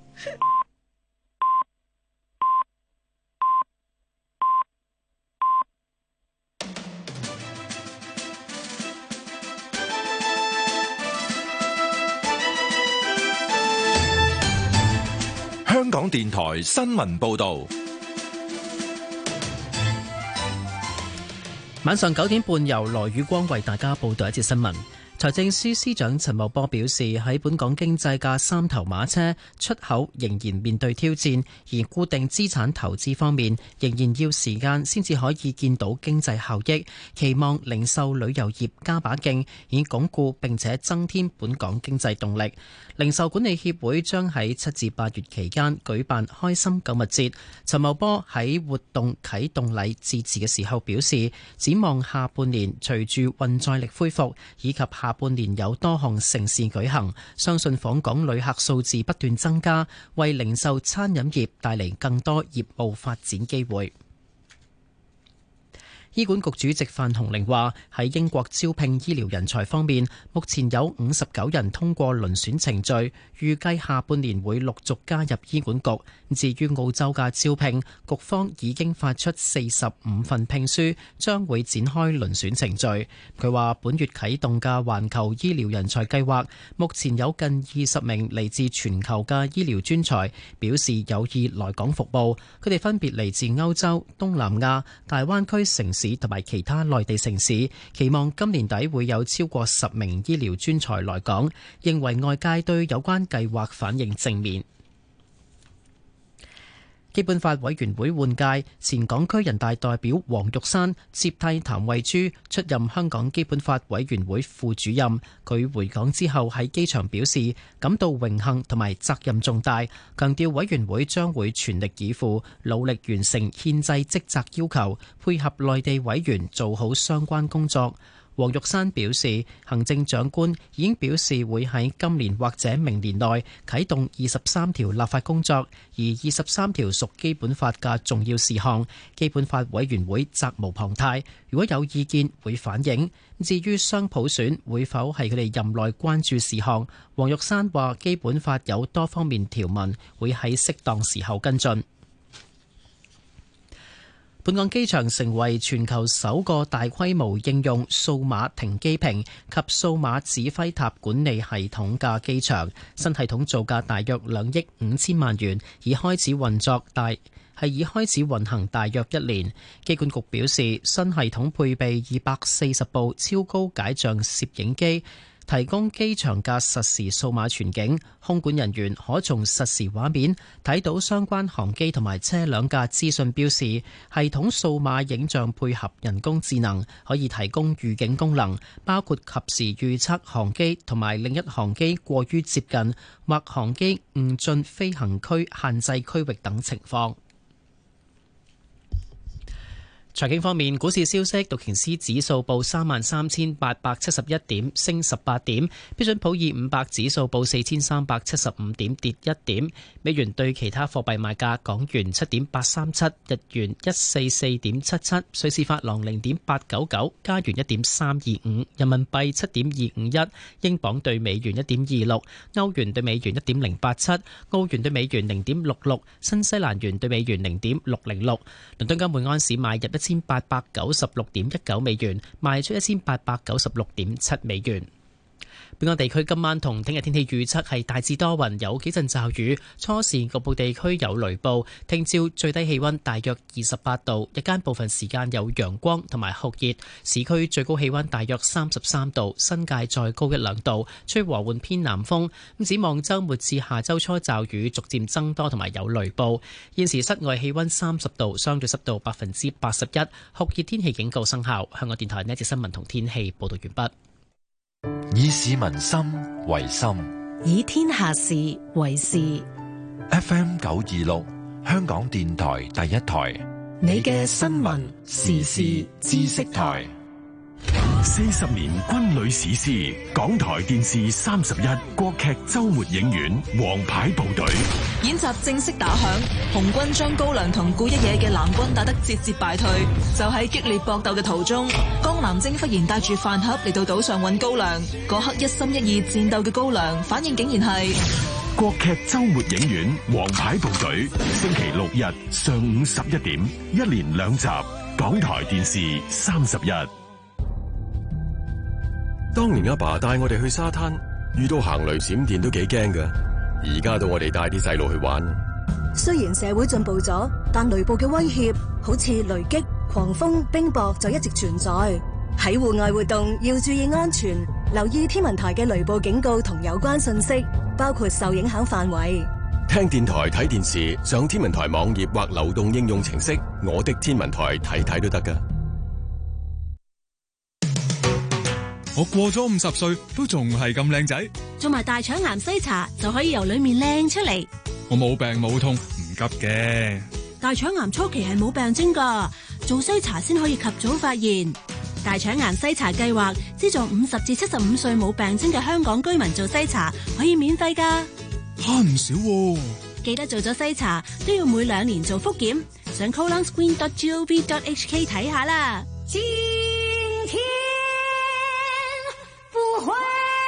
香港電台新聞報道， 晚上九點半由羅宇光為大家報道一節新聞。財政司司長陳茂波表示，喺本港經濟嘅三頭馬車出口仍然面對挑戰，而固定資產投資方面仍然要時間先至可以見到經濟效益。期望零售旅遊業加把勁，以鞏固並且增添本港經濟動力。零售管理協會將喺七至八月期間舉辦開心購物節。陳茂波喺活動啟動禮致辭嘅時候表示，展望下半年隨住運載力恢復以及下半年有多項盛事舉行，相信訪港旅客數字不斷增加，為零售餐飲業帶嚟更多業務發展機會。醫管局主席范鴻齡話：喺英國招聘醫療人才方面，目前有五十九人通過遴選程序，預計下半年會陸續加入醫管局。至於澳洲嘅招聘，局方已經發出四十五份聘書，將會展開遴選程序。佢話：本月啟動嘅環球醫療人才計劃，目前有近二十名嚟自全球嘅醫療專才表示有意來港服務。佢哋分別嚟自歐洲、東南亞、大灣區城市同埋其他內地城市，期望今年底會有超過十名醫療專才來港，認為外界對有關計劃反應正面。基本法委員會換屆，前港區人大代表黃玉山接替譚慧珠出任香港基本法委員會副主任。佢回港之後喺機場表示感到榮幸同埋責任重大，強調委員會將會全力以赴，努力完成憲制職責要求，配合內地委員做好相關工作。黃玉山表示，行政長官已經表示會喺今年或者明年內啟動二十三條立法工作，而二十三條屬基本法嘅重要事項，基本法委員會責無旁貸，如果有意見會反映。至於雙普選會否係佢哋任內關注事項，黃玉山話基本法有多方面條文，會喺適當時候跟進。本港機場成為全球首個大規模應用數碼停機坪及數碼指揮塔管理系統嘅機場，新系統造價大約兩億五千萬元，已開始運作大係已開始運行大約一年。機管局表示，新系統配備二百四十部超高解像攝影機提供機場嘅實時數碼全景，空管人員可從實時畫面睇到相關航機同埋車輛嘅資訊標示。系統數碼影像配合人工智能，可以提供預警功能，包括及時預測航機同埋另一航機過於接近或航機誤進飛行區限制區域等情況。財經方面，股市消息，道瓊斯指數報三萬三千八百七十一點，升十八點；標準普爾五百指數報四千三百七十五點，跌一點。美元對其他貨幣賣價：港元七點八三七，日元一四四點七七，瑞士法郎零點八九九，加元一點三二五，人民幣七點二五一，英鎊對美元一點二六，歐元對美元一點零八七，澳元對美元零點六六，新西蘭元對美元零點六零六。倫敦金每安士買入一千八百九十六點一九美元，賣出一千八百九十六點七美元。本港地區今晚同聽日天氣預測係大致多雲，有幾陣驟雨，初時局部地區有雷暴。聽朝最低氣溫大約二十八度，日間部分時間有陽光同埋酷熱，市區最高氣溫大約三十三度，新界再高一兩度，吹和緩偏南風。咁展望週末至下週初驟雨逐漸增多同埋有雷暴。現時室外氣溫三十度，相對濕度百分之八十一，酷熱天氣警告生效。香港電台呢一節新聞同天氣報道完畢。 以市民心為心， 以天下事為事。 F M 九二六，香港電台第一台， 你嘅新聞時事知識台。 四十年軍旅史詩，港台電視三十一國劇周末影院王牌部隊演習正式打響，紅軍將高粱同顧一野嘅藍軍打得節節敗退。就喺激烈搏鬥嘅途中，江南征忽然帶住飯盒嚟到島上揾高粱，嗰刻一心一意戰鬥嘅高粱反應竟然係國劇周末影院王牌部隊，星期六日上午十一點，一連兩集，港台電視三十一。 當年阿爸帶我哋去沙灘，遇到行雷閃電都幾驚㗎。而家到我哋帶啲細路去玩。 雖然社會進步咗，但雷暴嘅威脅，好似雷擊、狂風、冰雹就一直存在。喺戶外活動要注意安全，留意天文台嘅雷暴警告同有關信息，包括受影響範圍。 聽電台睇電視，上天文台網頁或流動應用程式《我的天文台》睇睇都得㗎。 我過咗五十歲都仲係咁靚仔， 做埋大腸癌篩查就可以由裏面靚出嚟。 我冇病冇痛，唔急嘅。 大腸癌初期係冇病徵噶，做篩查先可以及早發現。大腸癌篩查計劃資助五十至七十五歲冇病徵嘅香港居民做篩查，可以免費噶。 慳唔少喎。 記得做咗篩查都要每兩年做複檢，上 colon screen dot gov dot h k 睇下啦。 今天不回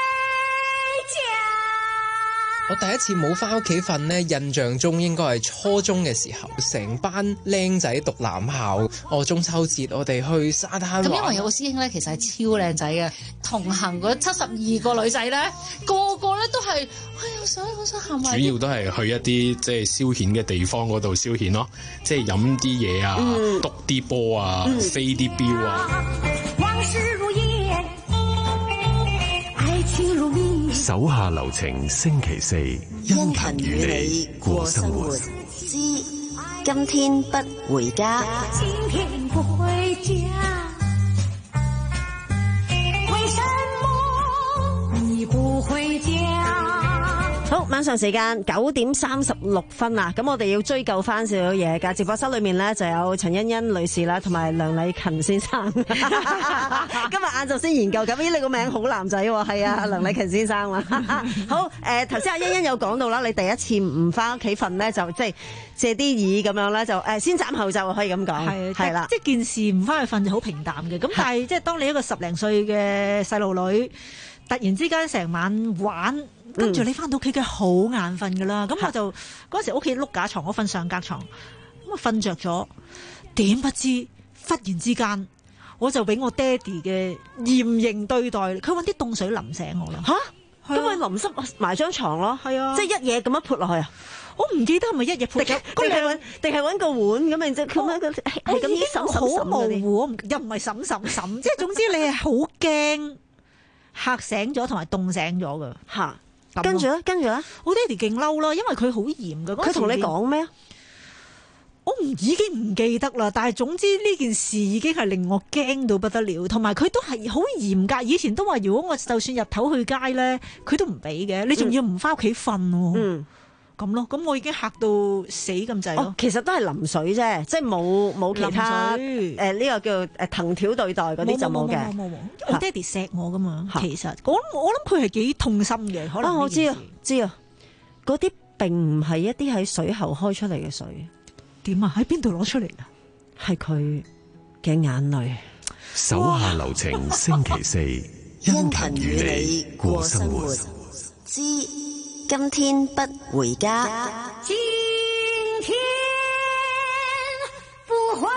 家。 我第一次冇翻屋企瞓呢，印象中應該係初中嘅時候，成班僆仔讀男校。我中秋節我哋去沙灘玩。 咁因為有個師兄咧，其實係超靚仔嘅，同行嗰七十二個女仔咧，個個咧都係，哎呀，想好想行埋。 主要都係去一啲即係消遣嘅地方嗰度消遣咯，即係飲啲嘢啊，篤啲波啊，嗯、飛啲鏢啊。 往事如煙，愛情如蜜。 手下留情，星期四殷勤與你過生活。 之今天不回家。 今天不回家，為什麼你不回家？ 好，晚上時間九點三十六分啊！咁我哋要追究翻少少嘢噶。直播室裏面咧就有陳欣欣女士啦，同埋梁禮勤先生。今日晏晝先研究咁，咦，你個名好男仔喎，係啊，梁禮勤先生嘛。好，誒，頭先阿欣欣有講到啦，你第一次唔翻屋企瞓咧，就即係借啲意咁樣咧，就誒先斬後奏可以咁講， 係係啦， 即係件事唔翻去瞓就好平淡嘅。咁但係即係當你一個十零歲嘅細路女，突然之間成晚玩。跟住你翻到屋企嘅好眼瞓噶啦，咁、嗯、我就嗰時屋企碌架床，我瞓上格床，咁我瞓着咗，點不知忽然之間我就俾我爹哋嘅嚴刑對待，佢揾啲凍水淋醒我啦。 吓，咁佢淋濕埋張床咯，係啊，即係一嘢咁樣潑落去啊！ 我唔記得係咪一嘢潑咗， 定係揾定係揾個碗咁樣啫，咁樣嘅係咁樣， 好模糊，又唔係嬸嬸嬸，即係總之你係好驚。 嚇醒咗同埋凍醒咗㗎嚇。跟住咧，跟住咧， 我爹哋勁嬲啦，因為佢好嚴㗎。 佢同你講咩啊？ 我唔已經唔記得啦，但係總之呢件事已經係令我驚到不得了，同埋佢都係好嚴格。以前都話如果我就算日頭去街咧，佢都唔俾嘅，你仲要唔翻屋企瞓喎。嗯，咁咯，咁我已經嚇到死咁滯咯。 哦，其實都係淋水啫，即係冇冇其他誒呢、呃這個叫誒藤條對待嗰啲就冇嘅。 冇冇冇，我爹哋錫我噶嘛。其實我我諗佢係幾痛心嘅。可能啊，我知啊知啊，嗰啲並唔係一啲喺水喉開出嚟嘅水。 點啊？喺邊度攞出嚟啊？ 係佢嘅眼淚。 手下留情，星期四，殷勤與你過生活。 之今天不回家。 今天不回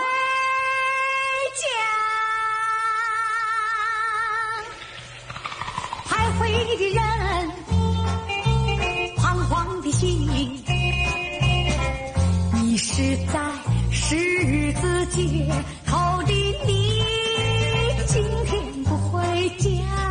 家，徘徊的人，彷徨的心。你是在十字街头的你，今天不回家，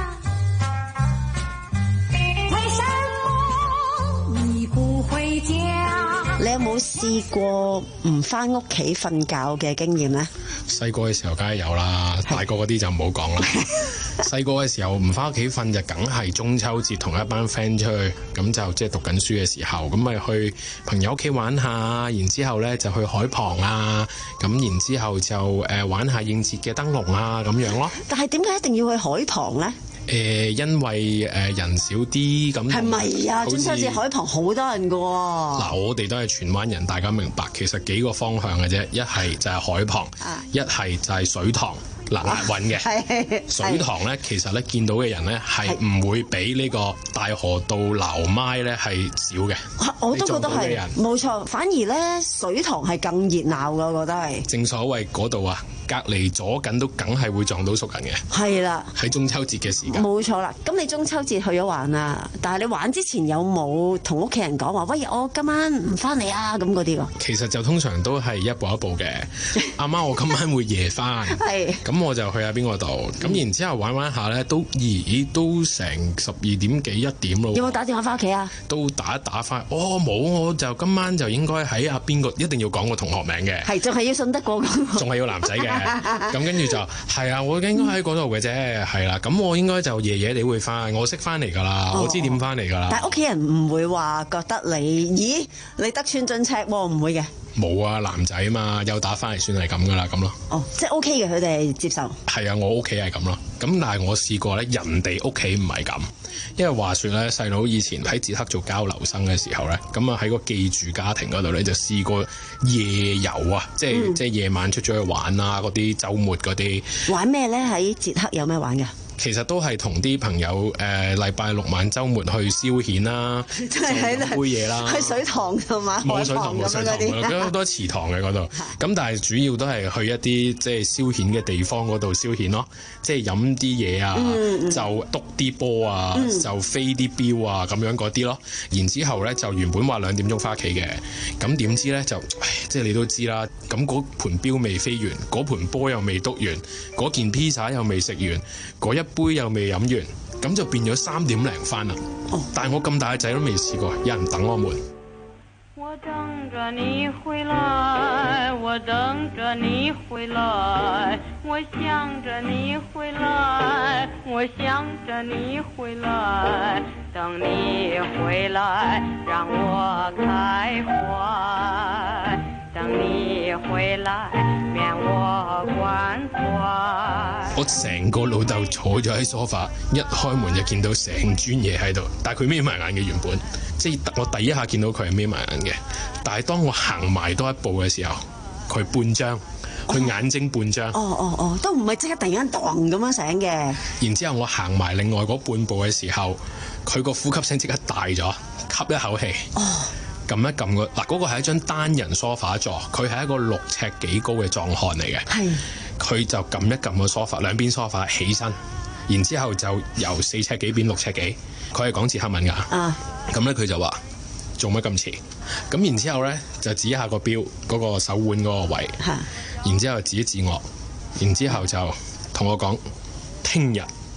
為什麼你不回家？ 你有冇試過唔返屋企瞓覺嘅經驗呢？ 細個嘅時候梗係有啦，大個嗰啲就唔好講啦。細個嘅時候唔返屋企瞓就梗係中秋節同一班 friend 出去，咁就即係讀緊書嘅時候，咁咪去朋友屋企玩下，然之後咧就去海旁啊，咁然之後就誒玩下應節嘅燈籠啊咁樣咯。 但係點解一定要去海旁咧？ 誒、呃，因為誒、呃、人少啲咁。係咪啊？中秋節海旁好多人噶喎。 嗱，我哋都係荃灣人，大家明白，其實幾個方向嘅啫，一係就係海旁，一係就係水塘。嗱，押韻嘅水塘咧，其實咧見到嘅人咧係唔會比呢個大河道樓媽咧係少嘅。 我都覺得係冇錯，反而咧水塘係更熱鬧㗎，我覺得係。 正所謂嗰度啊，隔離左近都梗係會撞到熟人嘅。 係啦， 喺中秋節嘅時間。 冇錯啦，咁你中秋節去咗玩啦，但係你玩之前有冇同屋企人講話？喂，我今晚唔翻嚟啊！咁嗰啲㗎。 其實就通常都係一步一步嘅。阿媽，我今晚會夜翻。係。咁我就去下邊個度，咁、嗯、然之後玩玩下咧，都咦都成十二點幾一點咯。 有冇打電話翻屋企啊？ 都打一打翻，哦冇，我就今晚就應該喺阿邊個，一定要講個同學名嘅。 係，仲係要信得過咁。 仲係要男仔嘅，咁跟住就係啊，我應該喺嗰度嘅啫，係啦，咁我應該就夜夜地會翻，我識翻嚟㗎啦，我知點翻嚟㗎啦。 但係屋企人唔會話覺得你，咦，你得寸進尺喎，唔會嘅。 冇啊，男仔嘛，有打翻嚟算係咁噶啦，咁咯。 哦，即係 OK 嘅，佢哋接受。係啊，我屋企係咁咯。咁但係我試過咧，人哋屋企唔係咁。因為話說咧，細佬以前喺捷克做交流生嘅時候咧，咁啊喺個寄住家庭嗰度咧就試過夜遊啊，即係、嗯、即係夜晚出咗去玩啊，嗰啲週末嗰啲。 玩咩咧？喺捷克有咩玩㗎？ 其實都係同啲朋友誒禮拜六晚週末去消遣啦， 即係喺度杯嘢啦， 去水塘同埋冇水塘冇水塘嘅，好多池塘嘅嗰度。咁但係主要都係去一啲即係消遣嘅地方嗰度消遣咯，即係飲啲嘢啊，嗯、就篤啲波啊，嗯、就飛啲鏢啊咁樣嗰啲咯。然之後咧就原本話兩點鐘翻屋企嘅，咁點知咧就即係你都知啦。咁嗰盤鏢未飛完，嗰盤波又未篤完，嗰件披薩又未食完，嗰一杯又未飲完，咁就變咗三點零翻啦。哦、但係我咁大個仔都未試過，有人等我們。 我等着你回來，我等着你回來，我想着你回來，我想着你回來，等你回來讓我開懷，等你回來免我關懷。 我成個老豆坐咗喺梳化，一開門就見到成磚嘢喺度，但係佢眯埋眼嘅原本，即係我第一下見到佢係眯埋眼嘅，但係當我行埋多一步嘅時候，佢半張，佢眼睛半張。 哦哦哦，都唔係即刻突然間噹咁樣醒嘅。 然之後我行埋另外嗰半步嘅時候，佢個呼吸聲即刻大咗，吸一口氣。哦。撳一撳個嗱，嗰個係一張單人梳化座，佢係一個六尺幾高嘅壯漢嚟嘅。係。佢就撳一撳個梳化，兩邊梳化起身，然之後就由四尺幾變六尺幾。佢係講捷克文㗎。啊。咁咧佢就話做乜咁遲？咁然之後咧就指一下個錶嗰個手腕嗰個位。係。然之後指一指我，然之後就同我講聽日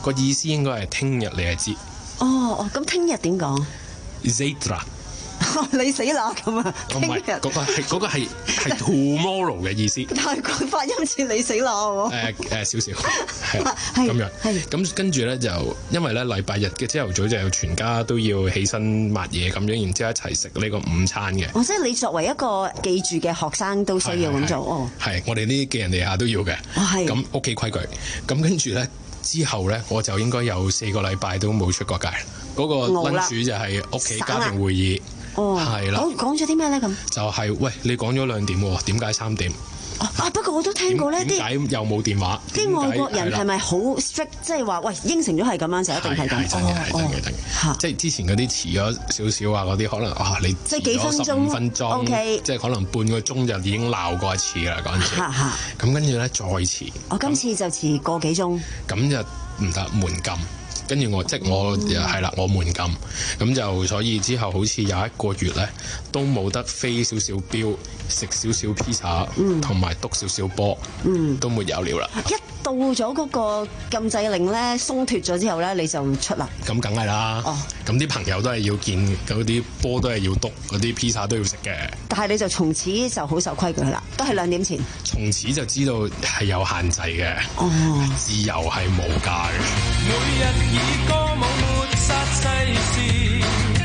個意思應該係聽日你係知。 哦哦，咁聽日點講 ？Zatra。 你死啦咁啊！ 唔係嗰個係嗰個係係 tomorrow 嘅意思。 但係個發音似你死啦喎。 誒誒少少係咁樣。咁跟住咧就因為咧禮拜日嘅朝頭早就有全家都要起身抹嘢咁樣，然之後一齊食呢個午餐嘅。 哦，即係你作為一個記住嘅學生都需要咁做哦。 係我哋呢啲寄人籬下都要嘅。 係。 咁屋企規矩。咁跟住咧之後咧，我就應該有四個禮拜都冇出過街。嗰個 lunch 就係屋企家庭會議。 哦， 係啦。 講講咗啲咩咧咁？ 就係、是、喂，你講咗兩點喎，點解三點？ 啊，不過我都聽過咧，啲點解又冇電話？ 啲外國人係咪好 strict？即係話喂，應承咗係咁樣就一定係咁。 係真嘅，係真嘅，真嘅。即係之前嗰啲遲咗少少啊，嗰啲可能啊，你即係幾分鐘， 十五分鐘 ，OK， 即係可能半個鐘就已經鬧過一次啦嗰陣時。咁跟住咧再遲。 我今次就遲個幾鐘。 咁就唔得門禁。跟住我即係我係啦、嗯，我門禁咁就所以之後好似有一個月咧都冇得飛少少標，食少少披薩，同埋篤少少波，嗯，都沒有了啦。 一到咗嗰個禁制令咧鬆脱咗之後咧，你就出啦。 咁梗係啦。哦，咁啲朋友都係要見，嗰啲波都係要篤，嗰啲披薩都要食嘅。 但係你就從此就好守規矩啦，都係兩點前。 從此就知道係有限制嘅。 哦， 自由係無價嘅。 每日以歌舞抹殺世事，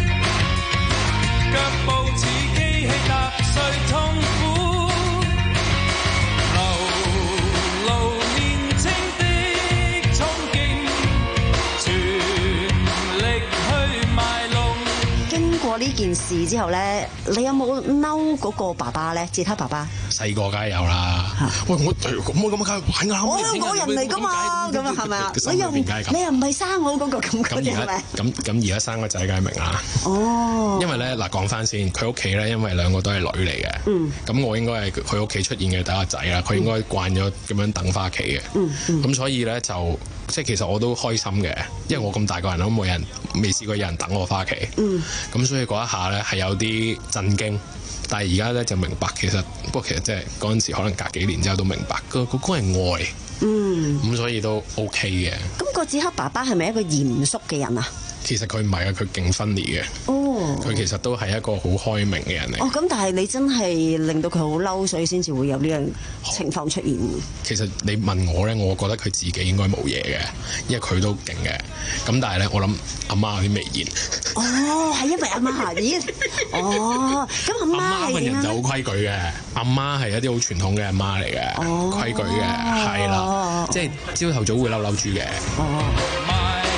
腳步似機器踏碎痛苦，流露年青的衝勁，全力去賣弄。 經過呢件事之後咧，你有冇嬲嗰個爸爸咧？吉他爸爸細個梗係有啦。喂，我咁我咁梗係玩啦。 我香港人嚟㗎嘛，咁啊係咪啊？你又你又唔係生我嗰個咁嗰啲係咪？ 咁咁而家生個仔梗係明啦。 哦。 因為咧嗱，講翻先，佢屋企咧，因為兩個都係女嚟嘅。嗯。咁我應該係佢屋企出現嘅第一個仔啦。佢應該慣咗咁樣等翻屋企嘅。嗯嗯。咁所以咧就即係其實我都開心嘅，因為我咁大個人都冇人未試過有人等我翻屋企。嗯。咁所以嗰一下咧係有啲震驚。但係而家咧就明白，其實不過其實即係嗰陣時可能隔幾年之後都明白，個嗰個係愛，嗯，咁所以都 OK 嘅。 咁個子克爸爸係咪一個嚴肅嘅人啊？ 其實佢唔係啊，佢勁分裂嘅。哦，佢其實都係一個好開明嘅人嚟。 哦，咁但係你真係令到佢好嬲，所以先至會有呢樣情況出現。 其實你問我咧，我覺得佢自己應該冇嘢嘅，因為佢都勁嘅。咁但係咧，我諗阿媽有啲微言。 哦，係因為阿媽嚇，咦？哦，咁阿媽係點啊？ 阿媽份人就好規矩嘅，阿媽係一啲好傳統嘅阿媽嚟嘅，哦、規矩嘅，係啦，哦、即係朝頭早會嬲嬲豬嘅。哦。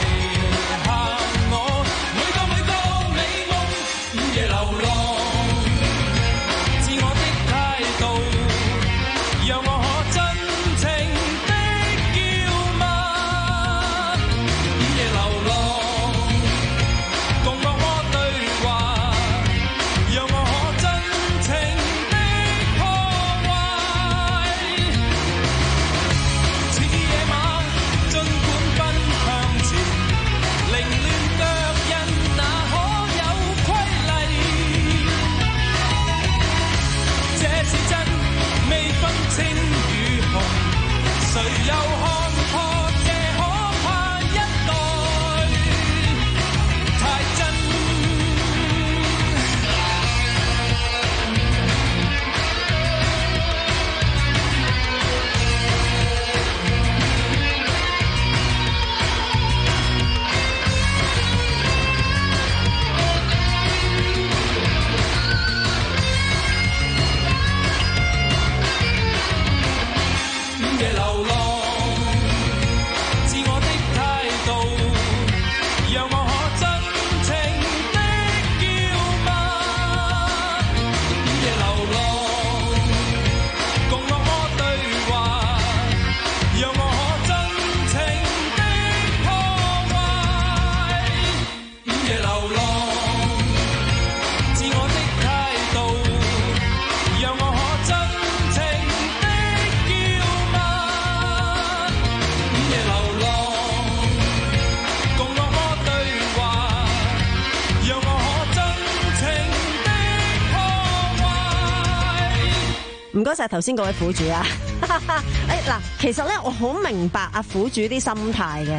唔該晒頭先嗰位苦主啊！誒嗱，其實咧我好明白阿苦主啲心態嘅，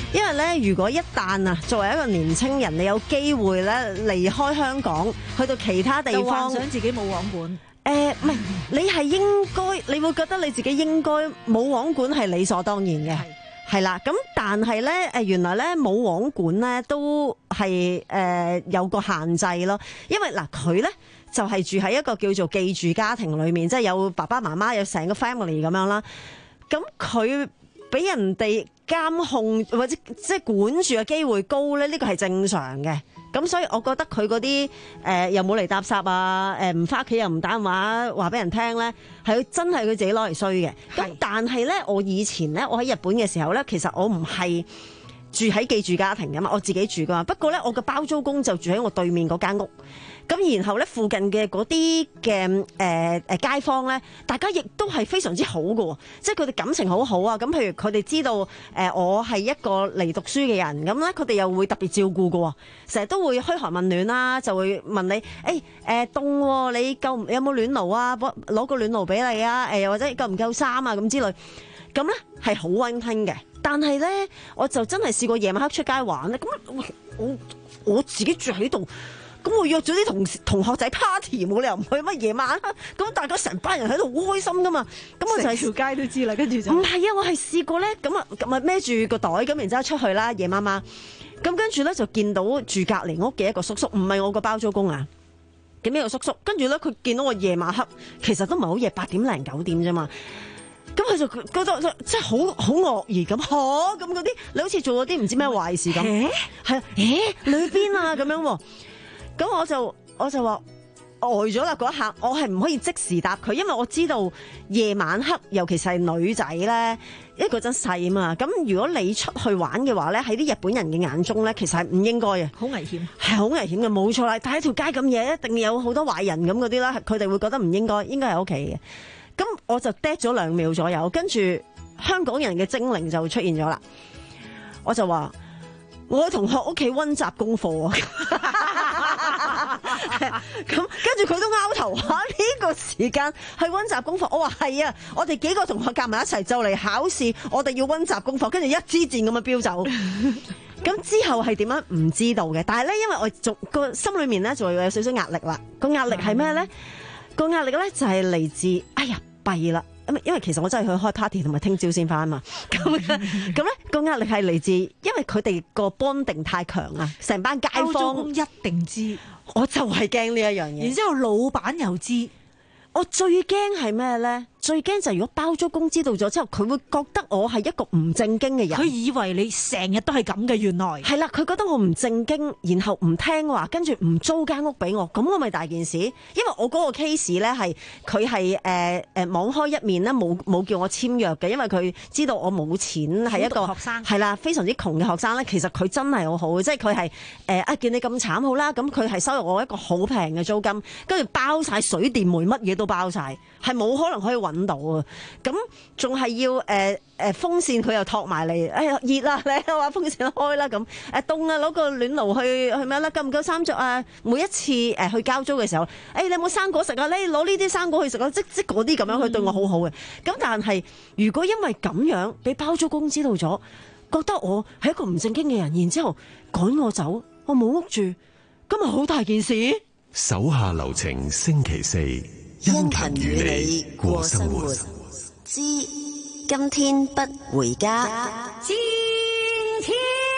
因為咧，如果一旦啊，作為一個年青人，你有機會咧離開香港，去到其他地方， 就幻想自己冇網管。 誒，唔係，你係應該，你會覺得你自己應該冇網管係理所當然嘅，係啦。咁但係咧，誒原來咧冇網管咧都係誒有個限制咯，因為嗱佢咧就係住喺一個叫做寄住家庭裏面，即係有爸爸媽媽，有成個 family 咁樣啦。咁佢俾人哋監控或者即係管住嘅機會高咧，呢個係正常嘅。咁所以我覺得佢嗰啲誒又冇嚟搭霎啊，誒唔翻屋企又唔打電話話俾人聽咧，係真係佢自己攞嚟衰嘅。咁但係咧，我以前咧，我喺日本嘅時候咧，其實我唔係住喺寄住家庭㗎嘛，我自己住㗎嘛。不過咧，我嘅包租公就住喺我對面嗰間屋。咁然後咧，附近嘅嗰啲嘅誒誒街坊咧，大家亦都係非常之好嘅，即係佢哋感情好好啊。咁譬如佢哋知道誒、呃、我係一個嚟讀書嘅人，咁咧佢哋又會特別照顧嘅，成日都會噓寒問暖啦，就會問你誒誒凍，你夠有冇暖爐啊？攞個暖爐俾你啊！誒又或者夠唔夠衫啊？咁之類，咁咧係好溫馨嘅。但係咧，我就真係試過夜晚黑出街玩咧，咁我我，我自己住喺度。咁我約咗啲同同學仔 party， 冇理由唔去乜夜晚黑，咁大家成班人喺度好開心噶嘛，咁我就係、是、 條街都知啦，跟住就唔係啊，我係試過咧，咁啊咁啊孭住個袋，咁然之後出去啦，夜媽媽，咁跟住咧就見到住隔離屋嘅一個叔叔，唔係我個包租公啊，咁呢個叔叔，跟住咧佢見到我夜晚黑，其實都唔係好夜，八點零九點啫嘛。咁佢就覺得即係好好愕然咁，嚇咁嗰啲，你好似做咗啲唔知咩壞事咁，係啊，誒裏邊啊咁樣喎。咁我就我就話呆咗啦，嗰一刻我係唔可以即時答佢，因為我知道夜晚黑，尤其是係女仔咧，因為嗰陣細啊嘛。咁如果你出去玩嘅話咧，喺啲日本人嘅眼中咧，其實係唔應該嘅， 好危險， 係好危險嘅，冇錯啦。但係條街咁夜，一定有好多壞人咁嗰啲啦，佢哋會覺得唔應該，應該係屋企嘅。咁我就嗲咗兩秒左右，跟住香港人嘅精靈就出現咗啦。我就話我喺同學屋企溫習功課啊，咁跟住佢都拗頭話呢個時間去溫習功課。我話係啊，我哋幾個同學夾埋一齊就嚟考試，我哋要溫習功課，跟住一支箭咁樣飆走。咁之後係點樣唔知道嘅，但係咧，因為我仲個心裏面咧就會有少少壓力啦。個壓力係咩咧？個壓力咧就係嚟自哎呀弊啦，因為其實我真係去開 party 同埋聽朝先翻嘛。咁咁咧個壓力係嚟自，因為佢哋個 bonding 太強啊，成班街坊一定知， 我就係驚呢一樣嘢。 然之後老闆又知， 我最驚係咩咧？最驚就係如果包租公知道咗之後，佢會覺得我係一個唔正經嘅人。 佢以為你成日都係咁嘅，原來係啦。佢覺得我唔正經，然後唔聽話，跟住唔租間屋俾我，咁我咪大件事。因為我嗰個 case 咧係佢係誒誒網開一面咧，冇冇叫我簽約嘅，因為佢知道我冇錢，係一個學生， 係啦，非常之窮嘅學生咧。其實佢真係好好，即係佢係誒啊見你咁慘好啦，咁佢係收入我一個好平嘅租金，跟住包晒水電煤，乜嘢都包晒，係冇可能可以揾到啊！咁仲係要誒誒、呃呃、風扇佢又托埋嚟，哎呀熱啊，你話風扇開啦咁，誒凍啊攞個暖爐去去咩啦？夠唔夠衫着啊？每一次誒、呃、去交租嘅時候，誒、哎、你有冇生果食啊？你攞呢啲生果去食啊！即即嗰啲咁樣，佢對我好好嘅。咁、嗯、但係如果因為咁樣俾包租公知道咗，覺得我係一個唔正經嘅人，然之後趕我走，我冇屋住，咁咪好大件事。 手下留情，星期四殷勤與你過生活。 之今天不回家， 今天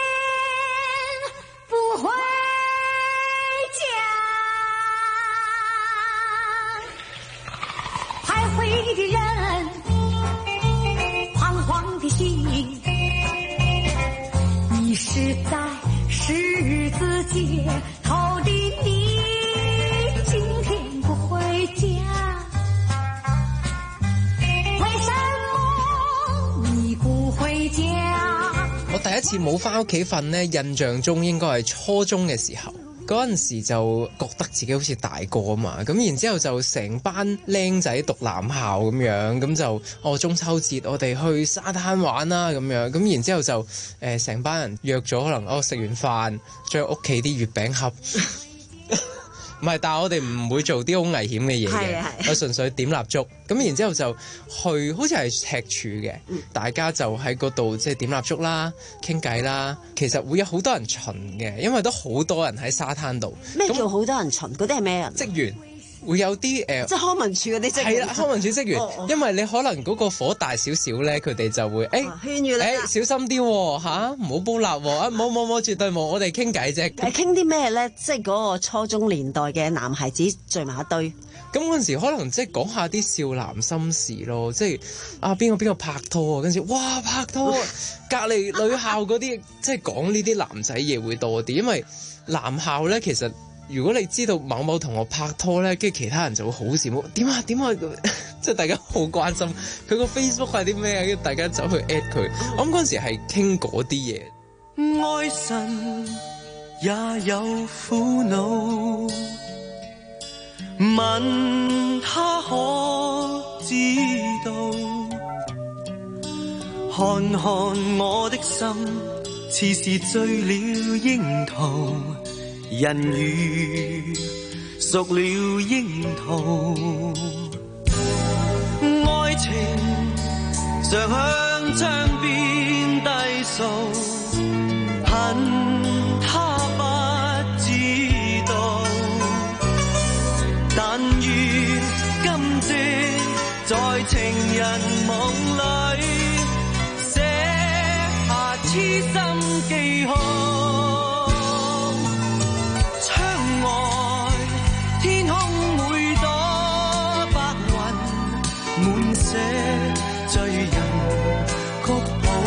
不回家，徘徊的人，彷徨的心，你是在十字街头的你，今天不回家。 我第一次冇翻屋企瞓呢，印象中應該係初中嘅時候。嗰陣時就覺得自己好似大個啊嘛，咁然之後就成班僆仔讀男校咁樣，咁就哦中秋節我哋去沙灘玩啦咁樣，咁然之後就誒成、呃、班人約咗，可能哦食完飯將屋企啲月餅盒唔係，但係我哋唔會做啲好危險嘅嘢嘅，我純粹點蠟燭，咁然之後就去，好似係赤柱嘅，嗯、大家就喺嗰度即係點蠟燭啦、傾偈啦。其實會有好多人巡嘅，因為都好多人喺沙灘度。 咩叫好多人巡？嗰啲係咩人？ 職員。會有啲誒，呃、即係康文署嗰啲職員。 係啦，康文署職員， 哦哦因為你可能嗰個火大少少咧，佢哋就會誒、欸、 勸喻你誒小心啲嚇，唔好煲辣喎啊！冇冇冇，絕對冇，我哋傾偈啫。 誒傾啲咩咧？即係嗰個初中年代嘅男孩子聚埋一堆。 咁嗰陣時可能即係講下啲少男心事咯，即係啊邊個邊個拍拖啊，跟住哇拍拖，隔離女校嗰啲即係講呢啲男仔嘢會多啲，因為男校咧其實。如果你知道某某同學拍拖咧，跟住其他人就會好羨慕，點啊點啊，即係大家好關心佢個 Facebook 係啲咩啊，跟住大家走去 at 佢。我諗嗰陣時係傾嗰啲嘢。 愛神也有苦惱，問他可知道？看看我的心，似是醉了櫻桃。人如熟了櫻桃，愛情常向窗邊低訴，恨他不知道，但願今夕在情人夢裏寫下痴心記號。醉人曲譜，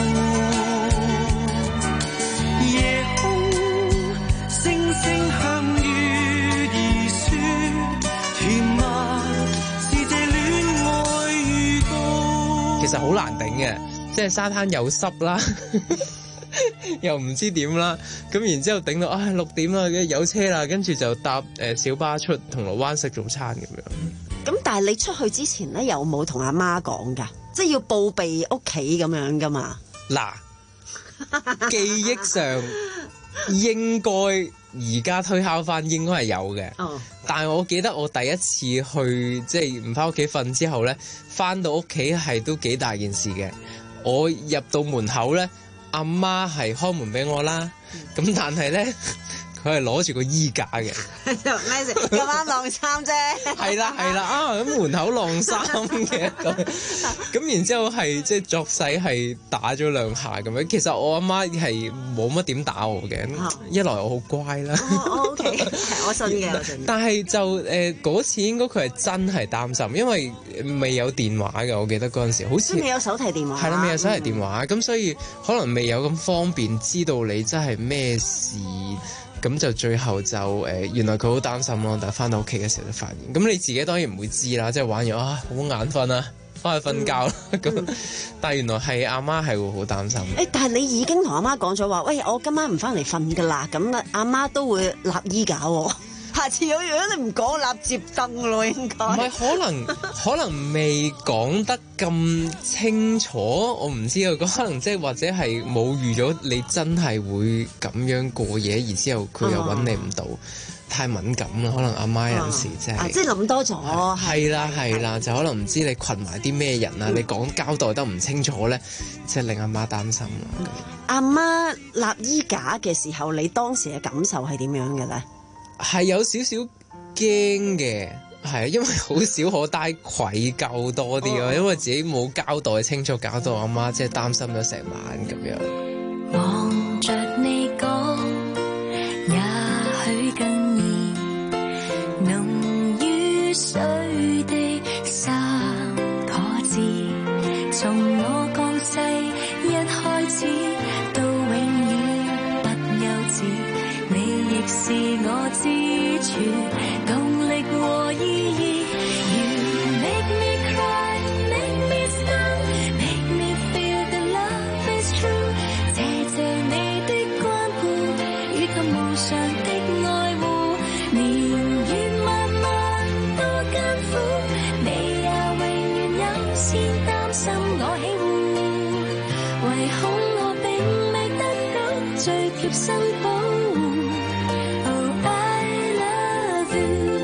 夜空星星向月兒說，甜蜜是這戀愛預告。 其實好難頂嘅，即係沙灘又濕啦，又唔知點啦，咁然之後頂到啊六點啦，有車啦，跟住就搭誒小巴出銅鑼灣食早餐咁樣。 咁但係你出去之前咧，有冇同阿媽講㗎？即係要報備屋企咁樣㗎嘛？ 嗱，記憶上應該而家推敲翻應該係有嘅。哦，但係我記得我第一次去即係唔翻屋企瞓之後咧，翻到屋企係都幾大件事嘅。我入到門口咧，阿媽係開門俾我啦。咁但係咧。佢係攞住個衣架嘅， 咩事？咁啱晾衫啫。 係啦係啦啊！咁門口晾衫嘅咁，咁然之後係即係作勢係打咗兩下咁樣。其實我阿媽係冇乜點打我嘅，哦、一來我好乖啦。 哦 OK， 我信嘅，我信嘅。 但係就誒嗰、呃、次應該佢係真係擔心，因為未有電話嘅。我記得嗰陣時好似未有手提電話。 係啦，未有手提電話，咁、嗯、所以可能未有咁方便知道你真係咩事。咁就最後就誒、呃，原來佢好擔心咯。但係翻到屋企嘅時候就發現，咁你自己當然唔會知啦，即係玩完啊，好眼瞓啊，翻去瞓覺啦。咁、嗯，但係原來係阿媽係會好擔心。 誒，但係你已經同阿媽講咗話，喂，我今晚唔翻嚟瞓噶啦。咁阿媽都會立衣架喎。下次有樣你唔講立接燈咯，應該。唔係可能可能未講得咁清楚，我唔知啊。可能即係或者係冇預咗你真係會咁樣過夜，而之後佢又揾你唔到，哦、太敏感啦。可能阿媽有陣時即係、 哦啊、即係諗多咗。 係啦係啦，就可能唔知你群埋啲咩人啊，嗯、你講交代得唔清楚咧，即係令阿媽擔心啦。 阿媽立衣架嘅時候，你當時嘅感受係點樣嘅咧？ 係有少少驚嘅，係啊，因為好少可帶愧疚多啲咯，因為自己冇交代清楚，搞到阿媽即係擔心咗成晚咁樣。 望着你講，也許更易濃於水的沙，可知從我降世一開始到永遠不休止。你亦是我支柱，動力和意義。You make me cry, make me stop, make me feel that love is true。謝謝你的關顧，以及無常的愛護。年月漫漫多艱苦，你也永遠優先擔心我起鬨，唯恐我並未得到最貼身保護。I love you。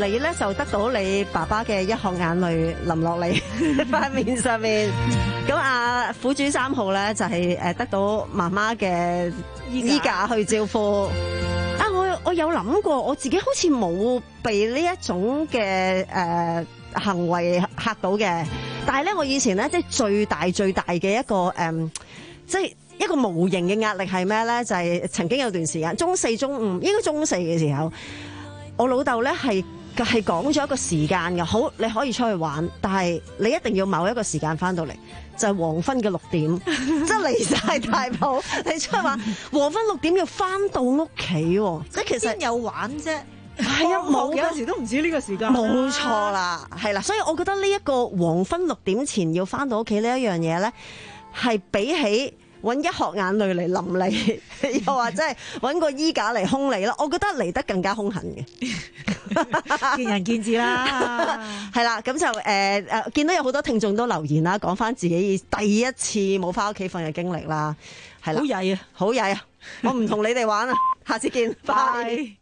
你咧就得到你爸爸嘅一殼眼淚淋落嚟塊面上面。咁啊，苦主三號咧就係誒得到媽媽嘅衣架去招呼。啊，我我有諗過，我自己好似冇被呢一種嘅誒、呃、行為嚇到嘅。但係咧，我以前咧即係最大最大嘅一個誒、呃，即係一個無形嘅壓力係咩咧？就係、是、曾經有段時間，中四、中五，應該中四嘅時候，我老豆咧係係講咗一個時間嘅，好，你可以出去玩，但係你一定要某一個時間翻到嚟，就係、是、黃昏嘅六點，即係離晒大譜。你出去玩，黃昏六點要翻到屋企喎，即係其實有玩啫。 係啊，冇有時都唔止呢個時間。 冇錯啦，係啦，所以我覺得呢一個黃昏六點前要翻到屋企呢一樣嘢咧，係比起揾一殼眼淚嚟淋你，又或者係揾個衣架嚟兇你啦，我覺得嚟得更加兇狠嘅。 見仁見智啦， 係啦，咁就誒誒、呃，見到有好多聽眾都留言啦，講翻自己第一次冇翻屋企瞓嘅經歷啦，係啦， 好曳啊， 好曳啊，我唔同你哋玩啊，下次見，拜。